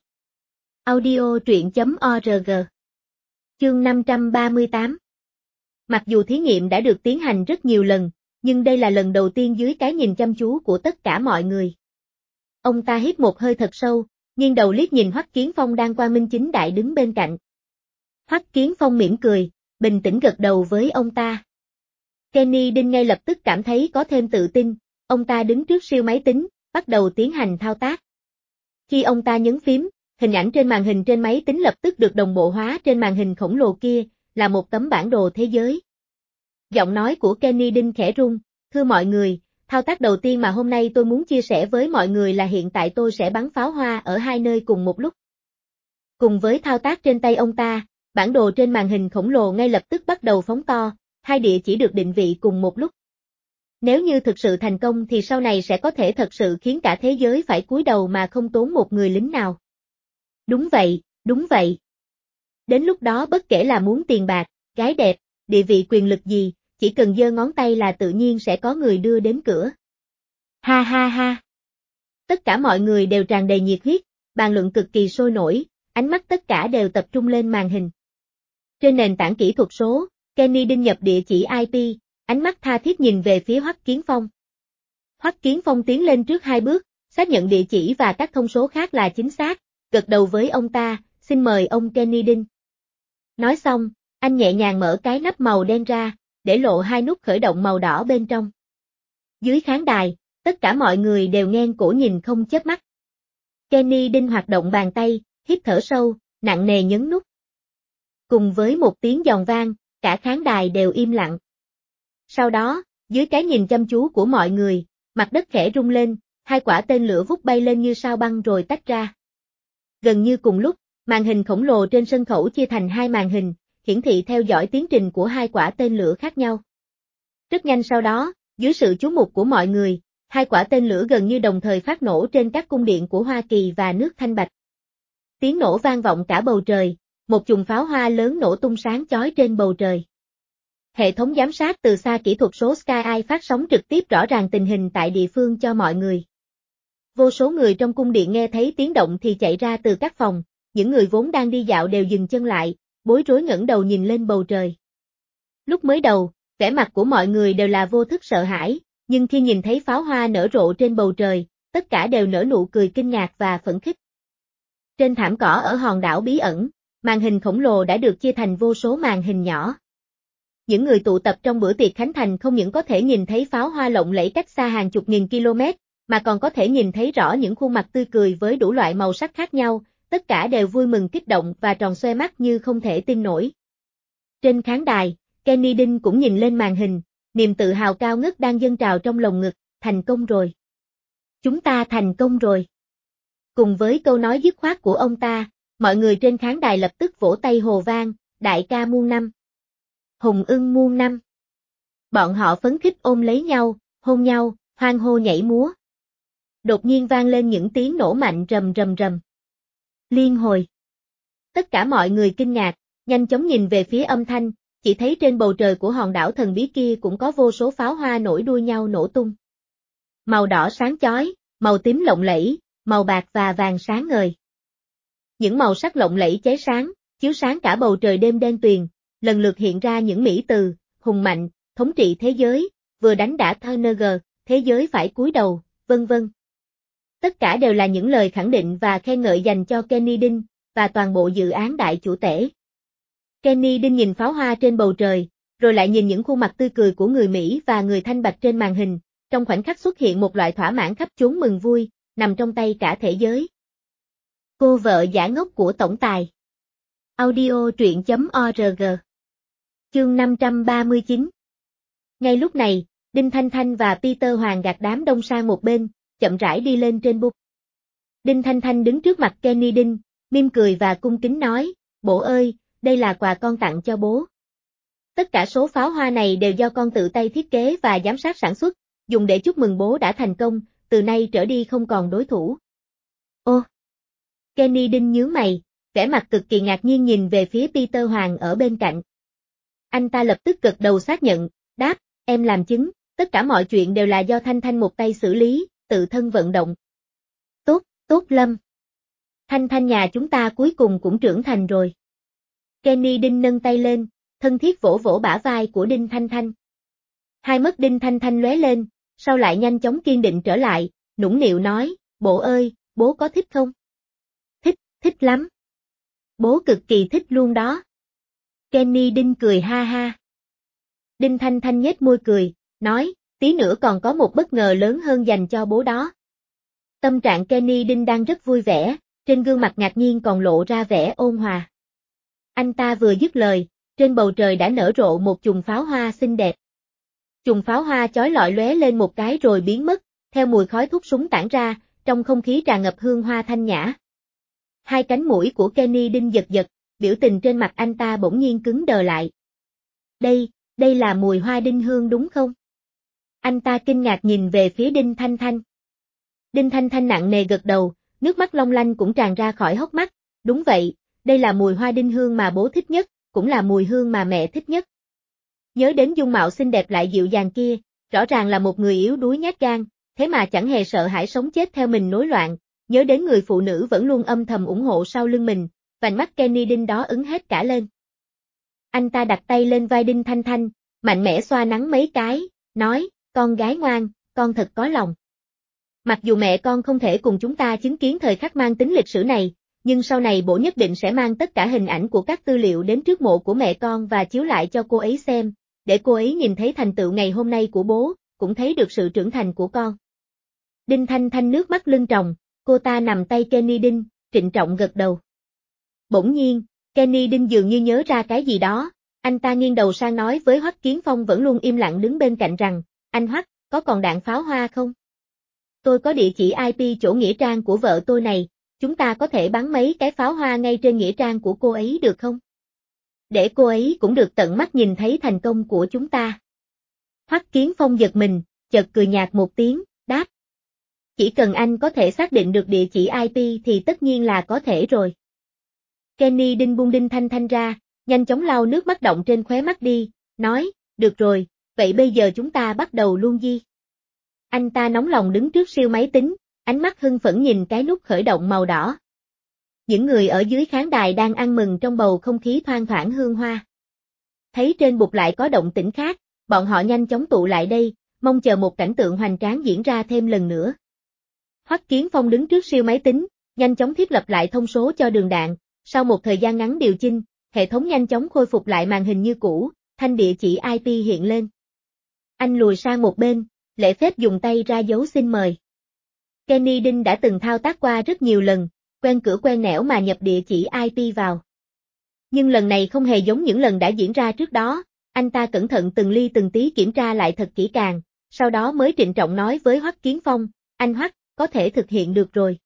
Audio truyện.org. Chương 538. Mặc dù thí nghiệm đã được tiến hành rất nhiều lần, nhưng đây là lần đầu tiên dưới cái nhìn chăm chú của tất cả mọi người. Ông ta hít một hơi thật sâu, nghiêng đầu liếc nhìn Hoắc Kiến Phong đang quang minh chính đại đứng bên cạnh. Hoắc Kiến Phong mỉm cười, bình tĩnh gật đầu với ông ta. Kenny Đinh ngay lập tức cảm thấy có thêm tự tin, ông ta đứng trước siêu máy tính, bắt đầu tiến hành thao tác. Khi ông ta nhấn phím, hình ảnh trên màn hình trên máy tính lập tức được đồng bộ hóa trên màn hình khổng lồ kia, là một tấm bản đồ thế giới. Giọng nói của Kenny Đinh khẽ run, thưa mọi người, thao tác đầu tiên mà hôm nay tôi muốn chia sẻ với mọi người là hiện tại tôi sẽ bắn pháo hoa ở hai nơi cùng một lúc. Cùng với thao tác trên tay ông ta, bản đồ trên màn hình khổng lồ ngay lập tức bắt đầu phóng to, hai địa chỉ được định vị cùng một lúc. Nếu như thực sự thành công thì sau này sẽ có thể thật sự khiến cả thế giới phải cúi đầu mà không tốn một người lính nào. Đúng vậy, đúng vậy. Đến lúc đó bất kể là muốn tiền bạc, gái đẹp, địa vị quyền lực gì, chỉ cần giơ ngón tay là tự nhiên sẽ có người đưa đến cửa. Ha ha ha. Tất cả mọi người đều tràn đầy nhiệt huyết, bàn luận cực kỳ sôi nổi, ánh mắt tất cả đều tập trung lên màn hình. Trên nền tảng kỹ thuật số, Kenny đinh nhập địa chỉ IP, ánh mắt tha thiết nhìn về phía Hoắc Kiến Phong. Hoắc Kiến Phong tiến lên trước 2 bước, xác nhận địa chỉ và các thông số khác là chính xác, gật đầu với ông ta, xin mời ông Kenny đinh. Nói xong, anh nhẹ nhàng mở cái nắp màu đen ra, để lộ 2 nút khởi động màu đỏ bên trong. Dưới khán đài, tất cả mọi người đều nghẹn cổ nhìn không chớp mắt. Kenny đinh hoạt động bàn tay, hít thở sâu, nặng nề nhấn nút. Cùng với một tiếng giòn vang, cả khán đài đều im lặng. Sau đó, dưới cái nhìn chăm chú của mọi người, mặt đất khẽ rung lên, 2 quả tên lửa vút bay lên như sao băng rồi tách ra. Gần như cùng lúc, màn hình khổng lồ trên sân khấu chia thành 2 màn hình, hiển thị theo dõi tiến trình của 2 quả tên lửa khác nhau. Rất nhanh sau đó, dưới sự chú mục của mọi người, 2 quả tên lửa gần như đồng thời phát nổ trên các cung điện của Hoa Kỳ và nước Thanh Bạch. Tiếng nổ vang vọng cả bầu trời, một chùm pháo hoa lớn nổ tung sáng chói trên bầu trời. Hệ thống giám sát từ xa kỹ thuật số Sky Eye phát sóng trực tiếp rõ ràng tình hình tại địa phương cho mọi người. Vô số người trong cung điện nghe thấy tiếng động thì chạy ra từ các phòng, những người vốn đang đi dạo đều dừng chân lại, bối rối ngẩng đầu nhìn lên bầu trời. Lúc mới đầu, vẻ mặt của mọi người đều là vô thức sợ hãi, nhưng khi nhìn thấy pháo hoa nở rộ trên bầu trời, tất cả đều nở nụ cười kinh ngạc và phấn khích. Trên thảm cỏ ở hòn đảo bí ẩn, màn hình khổng lồ đã được chia thành vô số màn hình nhỏ. Những người tụ tập trong bữa tiệc khánh thành không những có thể nhìn thấy pháo hoa lộng lẫy cách xa hàng chục nghìn km, mà còn có thể nhìn thấy rõ những khuôn mặt tươi cười với đủ loại màu sắc khác nhau, tất cả đều vui mừng kích động và tròn xoe mắt như không thể tin nổi. Trên khán đài, Kenny đinh cũng nhìn lên màn hình, niềm tự hào cao ngất đang dâng trào trong lồng ngực, thành công rồi. Chúng ta thành công rồi. Cùng với câu nói dứt khoát của ông ta, mọi người trên khán đài lập tức vỗ tay hồ vang, đại ca muôn năm. Hùng ưng muôn năm. Bọn họ phấn khích ôm lấy nhau, hôn nhau, hoan hô nhảy múa. Đột nhiên vang lên những tiếng nổ mạnh rầm rầm rầm. Liên hồi. Tất cả mọi người kinh ngạc, nhanh chóng nhìn về phía âm thanh, chỉ thấy trên bầu trời của hòn đảo thần bí kia cũng có vô số pháo hoa nổi đuôi nhau nổ tung. Màu đỏ sáng chói, màu tím lộng lẫy, màu bạc và vàng sáng ngời. Những màu sắc lộng lẫy cháy sáng, chiếu sáng cả bầu trời đêm đen tuyền, lần lượt hiện ra những mỹ từ, hùng mạnh, thống trị thế giới, vừa đánh đã TNG, thế giới phải cúi đầu, vân vân. Tất cả đều là những lời khẳng định và khen ngợi dành cho Kenny đinh, và toàn bộ dự án đại chủ tể. Kenny đinh nhìn pháo hoa trên bầu trời, rồi lại nhìn những khuôn mặt tươi cười của người Mỹ và người Thanh Bạch trên màn hình, trong khoảnh khắc xuất hiện một loại thỏa mãn khắp chốn mừng vui, nằm trong tay cả thế giới. Cô vợ giả ngốc của tổng tài. Audio truyện.org. Chương 539. Ngay lúc này, Đinh Thanh Thanh và Peter Hoàng gạt đám đông sang một bên, chậm rãi đi lên trên bục. Đinh Thanh Thanh đứng trước mặt Kenny đinh, mỉm cười và cung kính nói, bố ơi, đây là quà con tặng cho bố. Tất cả số pháo hoa này đều do con tự tay thiết kế và giám sát sản xuất, dùng để chúc mừng bố đã thành công, từ nay trở đi không còn đối thủ. Ô! Kenny đinh nhướng mày, vẻ mặt cực kỳ ngạc nhiên nhìn về phía Peter Hoàng ở bên cạnh. Anh ta lập tức gật đầu xác nhận, đáp, em làm chứng, tất cả mọi chuyện đều là do Thanh Thanh một tay xử lý, tự thân vận động. Tốt, tốt Lâm. Thanh Thanh nhà chúng ta cuối cùng cũng trưởng thành rồi. Kenny đinh nâng tay lên, thân thiết vỗ vỗ bả vai của Đinh Thanh Thanh. Hai mắt Đinh Thanh Thanh lóe lên, sau lại nhanh chóng kiên định trở lại, nũng nịu nói, bố ơi, bố có thích không? Thích, thích lắm. Bố cực kỳ thích luôn đó. Kenny đinh cười ha ha. Đinh Thanh Thanh nhếch môi cười, nói, tí nữa còn có một bất ngờ lớn hơn dành cho bố đó. Tâm trạng Kenny đinh đang rất vui vẻ, trên gương mặt ngạc nhiên còn lộ ra vẻ ôn hòa. Anh ta vừa dứt lời, trên bầu trời đã nở rộ một chùm pháo hoa xinh đẹp. Chùm pháo hoa chói lọi lóe lên một cái rồi biến mất, theo mùi khói thuốc súng tản ra, trong không khí tràn ngập hương hoa thanh nhã. Hai cánh mũi của Kenny đinh giật giật, biểu tình trên mặt anh ta bỗng nhiên cứng đờ lại. Đây là mùi hoa đinh hương đúng không? Anh ta kinh ngạc nhìn về phía Đinh Thanh Thanh. Đinh Thanh Thanh nặng nề gật đầu, nước mắt long lanh cũng tràn ra khỏi hốc mắt, đúng vậy, đây là mùi hoa đinh hương mà bố thích nhất, cũng là mùi hương mà mẹ thích nhất. Nhớ đến dung mạo xinh đẹp lại dịu dàng kia, rõ ràng là một người yếu đuối nhát gan, thế mà chẳng hề sợ hãi sống chết theo mình nối loạn, nhớ đến người phụ nữ vẫn luôn âm thầm ủng hộ sau lưng mình, vành mắt Kenny Đinh đó ứng hết cả lên. Anh ta đặt tay lên vai Đinh Thanh Thanh, mạnh mẽ xoa nắng mấy cái, nói, con gái ngoan, con thật có lòng. Mặc dù mẹ con không thể cùng chúng ta chứng kiến thời khắc mang tính lịch sử này, nhưng sau này bộ nhất định sẽ mang tất cả hình ảnh của các tư liệu đến trước mộ của mẹ con và chiếu lại cho cô ấy xem, để cô ấy nhìn thấy thành tựu ngày hôm nay của bố, cũng thấy được sự trưởng thành của con. Đinh Thanh Thanh nước mắt lưng tròng, cô ta nằm tay Kenny Đinh, trịnh trọng gật đầu. Bỗng nhiên, Kenny Đinh dường như nhớ ra cái gì đó, anh ta nghiêng đầu sang nói với Hoắc Kiến Phong vẫn luôn im lặng đứng bên cạnh rằng, anh Hoắc, có còn đạn pháo hoa không? Tôi có địa chỉ IP chỗ nghĩa trang của vợ tôi này, chúng ta có thể bắn mấy cái pháo hoa ngay trên nghĩa trang của cô ấy được không? Để cô ấy cũng được tận mắt nhìn thấy thành công của chúng ta. Hoắc Kiến Phong giật mình, chợt cười nhạt một tiếng, đáp. Chỉ cần anh có thể xác định được địa chỉ IP thì tất nhiên là có thể rồi. Kenny Đinh buông Đinh Thanh Thanh ra, nhanh chóng lau nước mắt đọng trên khóe mắt đi, nói, được rồi, vậy bây giờ chúng ta bắt đầu luôn đi. Anh ta nóng lòng đứng trước siêu máy tính, ánh mắt hưng phấn nhìn cái nút khởi động màu đỏ. Những người ở dưới khán đài đang ăn mừng trong bầu không khí thoang thoảng hương hoa. Thấy trên bục lại có động tĩnh khác, bọn họ nhanh chóng tụ lại đây, mong chờ một cảnh tượng hoành tráng diễn ra thêm lần nữa. Hoắc Kiến Phong đứng trước siêu máy tính, nhanh chóng thiết lập lại thông số cho đường đạn, sau một thời gian ngắn điều chỉnh, hệ thống nhanh chóng khôi phục lại màn hình như cũ, thanh địa chỉ IP hiện lên. Anh lùi sang một bên, lễ phép dùng tay ra dấu xin mời. Kenny Đinh đã từng thao tác qua rất nhiều lần, quen cửa quen nẻo mà nhập địa chỉ IP vào. Nhưng lần này không hề giống những lần đã diễn ra trước đó, anh ta cẩn thận từng ly từng tí kiểm tra lại thật kỹ càng, sau đó mới trịnh trọng nói với Hoắc Kiến Phong, anh Hoắc, có thể thực hiện được rồi.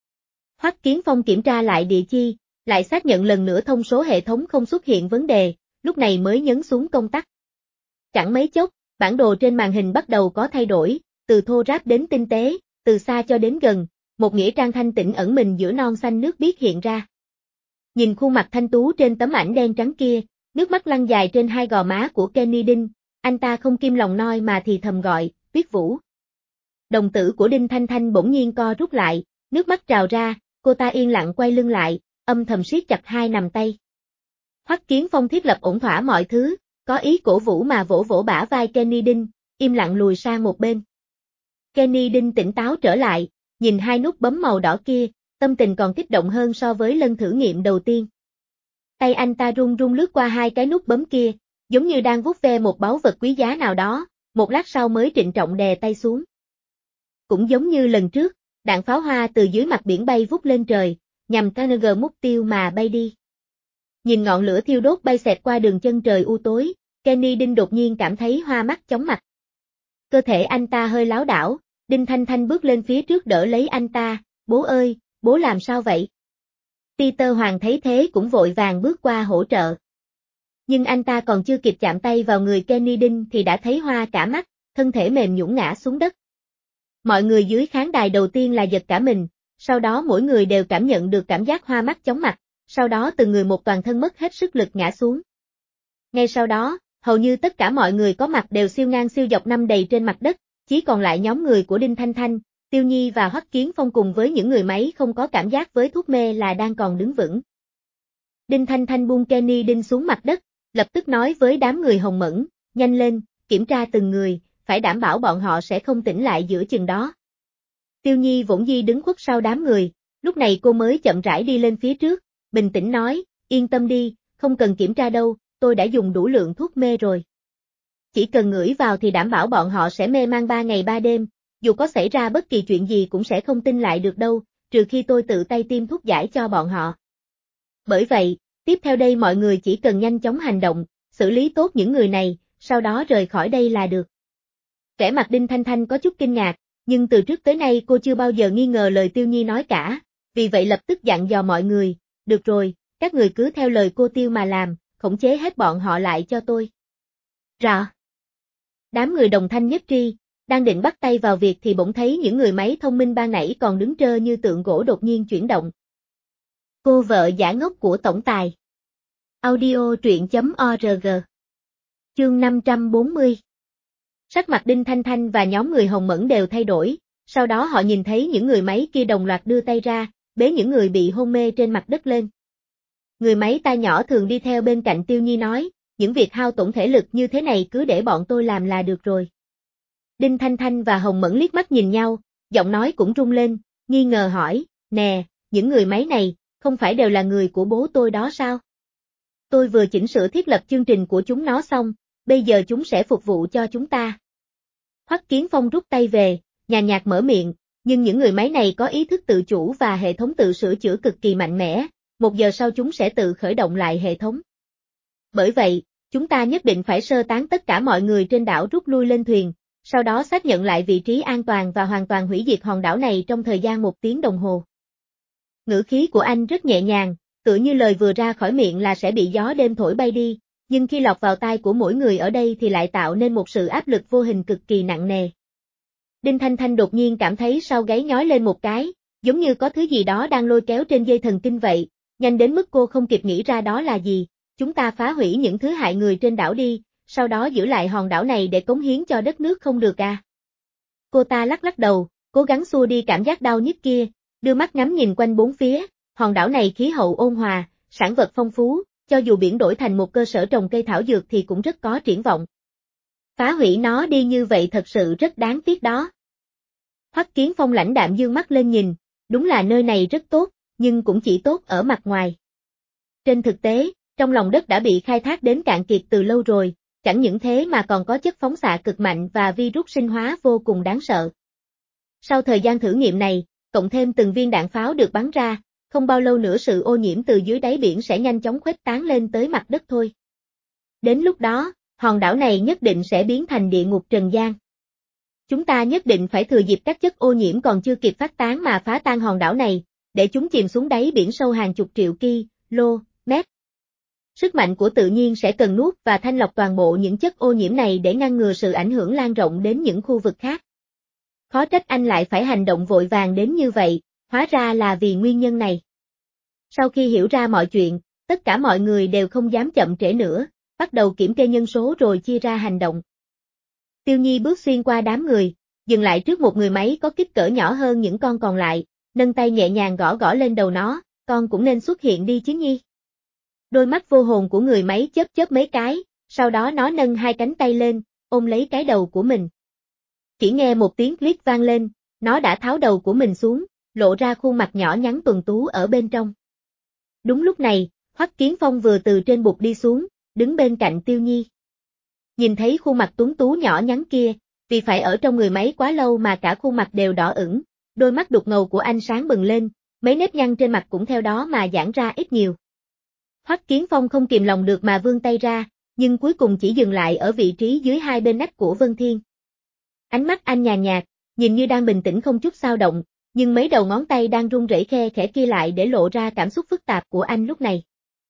Hoắc Kiến Phong kiểm tra lại địa chỉ, lại xác nhận lần nữa thông số hệ thống không xuất hiện vấn đề, lúc này mới nhấn xuống công tắc. Chẳng mấy chốc, bản đồ trên màn hình bắt đầu có thay đổi, từ thô ráp đến tinh tế, từ xa cho đến gần, một nghĩa trang thanh tịnh ẩn mình giữa non xanh nước biếc hiện ra. Nhìn khuôn mặt thanh tú trên tấm ảnh đen trắng kia, nước mắt lăn dài trên hai gò má của Kenny Đinh, anh ta không kim lòng noi mà thì thầm gọi, Tuyết Vũ. Đồng tử của Đinh Thanh Thanh bỗng nhiên co rút lại, nước mắt trào ra, cô ta yên lặng quay lưng lại, âm thầm siết chặt hai nắm tay. Hoắc Kiến Phong thiết lập ổn thỏa mọi thứ, có ý cổ vũ mà vỗ vỗ bả vai Kenny Đinh, im lặng lùi sang một bên. Kenny Đinh tỉnh táo trở lại, nhìn hai nút bấm màu đỏ kia, tâm tình còn kích động hơn so với lần thử nghiệm đầu tiên. Tay anh ta run run lướt qua hai cái nút bấm kia, giống như đang vuốt ve một báu vật quý giá nào đó, một lát sau mới trịnh trọng đè tay xuống. Cũng giống như lần trước, đạn pháo hoa từ dưới mặt biển bay vút lên trời, nhằm target mục tiêu mà bay đi. Nhìn ngọn lửa thiêu đốt bay xẹt qua đường chân trời u tối, Kenny Đinh đột nhiên cảm thấy hoa mắt chóng mặt. Cơ thể anh ta hơi lảo đảo, Đinh Thanh Thanh bước lên phía trước đỡ lấy anh ta, bố ơi, bố làm sao vậy? Peter Hoàng thấy thế cũng vội vàng bước qua hỗ trợ. Nhưng anh ta còn chưa kịp chạm tay vào người Kenny Đinh thì đã thấy hoa cả mắt, thân thể mềm nhũn ngã xuống đất. Mọi người dưới khán đài đầu tiên là giật cả mình, sau đó mỗi người đều cảm nhận được cảm giác hoa mắt chóng mặt, sau đó từng người một toàn thân mất hết sức lực ngã xuống. Ngay sau đó, hầu như tất cả mọi người có mặt đều siêu ngang siêu dọc nằm đầy trên mặt đất, chỉ còn lại nhóm người của Đinh Thanh Thanh, Tiêu Nhi và Hoắc Kiến Phong cùng với những người máy không có cảm giác với thuốc mê là đang còn đứng vững. Đinh Thanh Thanh buông Kenny Đinh xuống mặt đất, lập tức nói với đám người Hồng Mẫn, nhanh lên, kiểm tra từng người, phải đảm bảo bọn họ sẽ không tỉnh lại giữa chừng đó. Tiêu Nhi vỗn dĩ đứng khuất sau đám người, lúc này cô mới chậm rãi đi lên phía trước, bình tĩnh nói, yên tâm đi, không cần kiểm tra đâu, tôi đã dùng đủ lượng thuốc mê rồi. Chỉ cần ngửi vào thì đảm bảo bọn họ sẽ mê man 3 ngày 3 đêm, dù có xảy ra bất kỳ chuyện gì cũng sẽ không tin lại được đâu, trừ khi tôi tự tay tiêm thuốc giải cho bọn họ. Bởi vậy, tiếp theo đây mọi người chỉ cần nhanh chóng hành động, xử lý tốt những người này, sau đó rời khỏi đây là được. Vẻ mặt Đinh Thanh Thanh có chút kinh ngạc, nhưng từ trước tới nay cô chưa bao giờ nghi ngờ lời Tiêu Nhi nói cả, vì vậy lập tức dặn dò mọi người, được rồi, các người cứ theo lời cô Tiêu mà làm, khống chế hết bọn họ lại cho tôi. Rõ. Đám người đồng thanh nhất tri, đang định bắt tay vào việc thì bỗng thấy những người máy thông minh ban nãy còn đứng trơ như tượng gỗ đột nhiên chuyển động. Cô vợ giả ngốc của tổng tài. Audio truyện.org Chương 540. Sắc mặt Đinh Thanh Thanh và nhóm người Hồng Mẫn đều thay đổi, sau đó họ nhìn thấy những người máy kia đồng loạt đưa tay ra, bế những người bị hôn mê trên mặt đất lên. Người máy tay nhỏ thường đi theo bên cạnh Tiêu Nhi nói, những việc hao tổn thể lực như thế này cứ để bọn tôi làm là được rồi. Đinh Thanh Thanh và Hồng Mẫn liếc mắt nhìn nhau, giọng nói cũng rung lên, nghi ngờ hỏi, nè, những người máy này, không phải đều là người của bố tôi đó sao? Tôi vừa chỉnh sửa thiết lập chương trình của chúng nó xong, bây giờ chúng sẽ phục vụ cho chúng ta. Hoắc Kiến Phong rút tay về, nhàn nhạt mở miệng, nhưng những người máy này có ý thức tự chủ và hệ thống tự sửa chữa cực kỳ mạnh mẽ, 1 giờ sau chúng sẽ tự khởi động lại hệ thống. Bởi vậy, chúng ta nhất định phải sơ tán tất cả mọi người trên đảo rút lui lên thuyền, sau đó xác nhận lại vị trí an toàn và hoàn toàn hủy diệt hòn đảo này trong thời gian 1 tiếng đồng hồ. Ngữ khí của anh rất nhẹ nhàng, tựa như lời vừa ra khỏi miệng là sẽ bị gió đêm thổi bay đi, nhưng khi lọt vào tai của mỗi người ở đây thì lại tạo nên một sự áp lực vô hình cực kỳ nặng nề. Đinh Thanh Thanh đột nhiên cảm thấy sau gáy nhói lên một cái, giống như có thứ gì đó đang lôi kéo trên dây thần kinh vậy, nhanh đến mức cô không kịp nghĩ ra đó là gì. Chúng ta phá hủy những thứ hại người trên đảo đi, sau đó giữ lại hòn đảo này để cống hiến cho đất nước không được à? Cô ta lắc lắc đầu, cố gắng xua đi cảm giác đau nhức kia, đưa mắt ngắm nhìn quanh bốn phía, hòn đảo này khí hậu ôn hòa, sản vật phong phú, cho dù biển đổi thành một cơ sở trồng cây thảo dược thì cũng rất có triển vọng. Phá hủy nó đi như vậy thật sự rất đáng tiếc đó. Hoắc Kiến Phong lãnh đạm dương mắt lên nhìn, đúng là nơi này rất tốt, nhưng cũng chỉ tốt ở mặt ngoài. Trên thực tế, trong lòng đất đã bị khai thác đến cạn kiệt từ lâu rồi, chẳng những thế mà còn có chất phóng xạ cực mạnh và virus sinh hóa vô cùng đáng sợ. Sau thời gian thử nghiệm này, cộng thêm từng viên đạn pháo được bắn ra, không bao lâu nữa sự ô nhiễm từ dưới đáy biển sẽ nhanh chóng khuếch tán lên tới mặt đất thôi. Đến lúc đó, hòn đảo này nhất định sẽ biến thành địa ngục trần gian. Chúng ta nhất định phải thừa dịp các chất ô nhiễm còn chưa kịp phát tán mà phá tan hòn đảo này, để chúng chìm xuống đáy biển sâu hàng chục triệu km. Sức mạnh của tự nhiên sẽ cần nuốt và thanh lọc toàn bộ những chất ô nhiễm này để ngăn ngừa sự ảnh hưởng lan rộng đến những khu vực khác. Khó trách anh lại phải hành động vội vàng đến như vậy, hóa ra là vì nguyên nhân này. Sau khi hiểu ra mọi chuyện, tất cả mọi người đều không dám chậm trễ nữa, bắt đầu kiểm kê nhân số rồi chia ra hành động. Tiêu Nhi bước xuyên qua đám người, dừng lại trước một người máy có kích cỡ nhỏ hơn những con còn lại, nâng tay nhẹ nhàng gõ gõ lên đầu nó, con cũng nên xuất hiện đi chứ Nhi. Đôi mắt vô hồn của người máy chớp chớp mấy cái, sau đó nó nâng 2 cánh tay lên, ôm lấy cái đầu của mình. Chỉ nghe một tiếng click vang lên, nó đã tháo đầu của mình xuống, lộ ra khuôn mặt nhỏ nhắn tuần tú ở bên trong. Đúng lúc này, Hoắc Kiến Phong vừa từ trên bục đi xuống, đứng bên cạnh Tiêu Nhi. Nhìn thấy khuôn mặt tuấn tú nhỏ nhắn kia, vì phải ở trong người máy quá lâu mà cả khuôn mặt đều đỏ ửng, đôi mắt đục ngầu của anh sáng bừng lên, mấy nếp nhăn trên mặt cũng theo đó mà giãn ra ít nhiều. Hoắc Kiến Phong không kìm lòng được mà vươn tay ra, nhưng cuối cùng chỉ dừng lại ở vị trí dưới hai bên nách của Vân Thiên. Ánh mắt anh nhàn nhạt, nhìn như đang bình tĩnh không chút xao động, nhưng mấy đầu ngón tay đang run rẩy khe khẽ kia lại để lộ ra cảm xúc phức tạp của anh lúc này.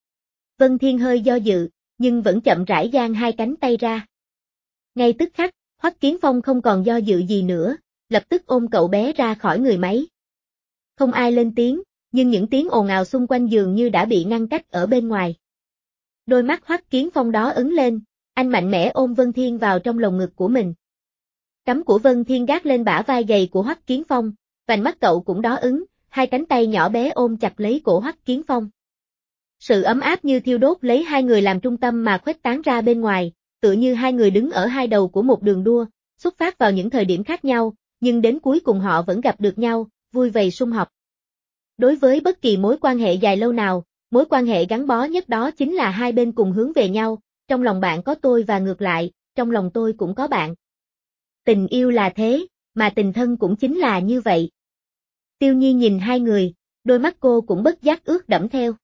Vân Thiên hơi do dự, nhưng vẫn chậm rãi dang 2 cánh tay ra. Ngay tức khắc, Hoắc Kiến Phong không còn do dự gì nữa, lập tức ôm cậu bé ra khỏi người máy. Không ai lên tiếng, nhưng những tiếng ồn ào xung quanh dường như đã bị ngăn cách ở bên ngoài. Đôi mắt Hoắc Kiến Phong đó ấn lên, anh mạnh mẽ ôm Vân Thiên vào trong lồng ngực của mình. Cắm của Vân Thiên gác lên bả vai gầy của Hoắc Kiến Phong, vành mắt cậu cũng đó ứng, 2 cánh tay nhỏ bé ôm chặt lấy cổ Hoắc Kiến Phong. Sự ấm áp như thiêu đốt lấy hai người làm trung tâm mà khuếch tán ra bên ngoài, tựa như hai người đứng ở hai đầu của một đường đua, xuất phát vào những thời điểm khác nhau, nhưng đến cuối cùng họ vẫn gặp được nhau, vui vầy sum họp. Đối với bất kỳ mối quan hệ dài lâu nào, mối quan hệ gắn bó nhất đó chính là hai bên cùng hướng về nhau, trong lòng bạn có tôi và ngược lại, trong lòng tôi cũng có bạn. Tình yêu là thế, mà tình thân cũng chính là như vậy. Tiêu Nhi nhìn hai người, đôi mắt cô cũng bất giác ướt đẫm theo.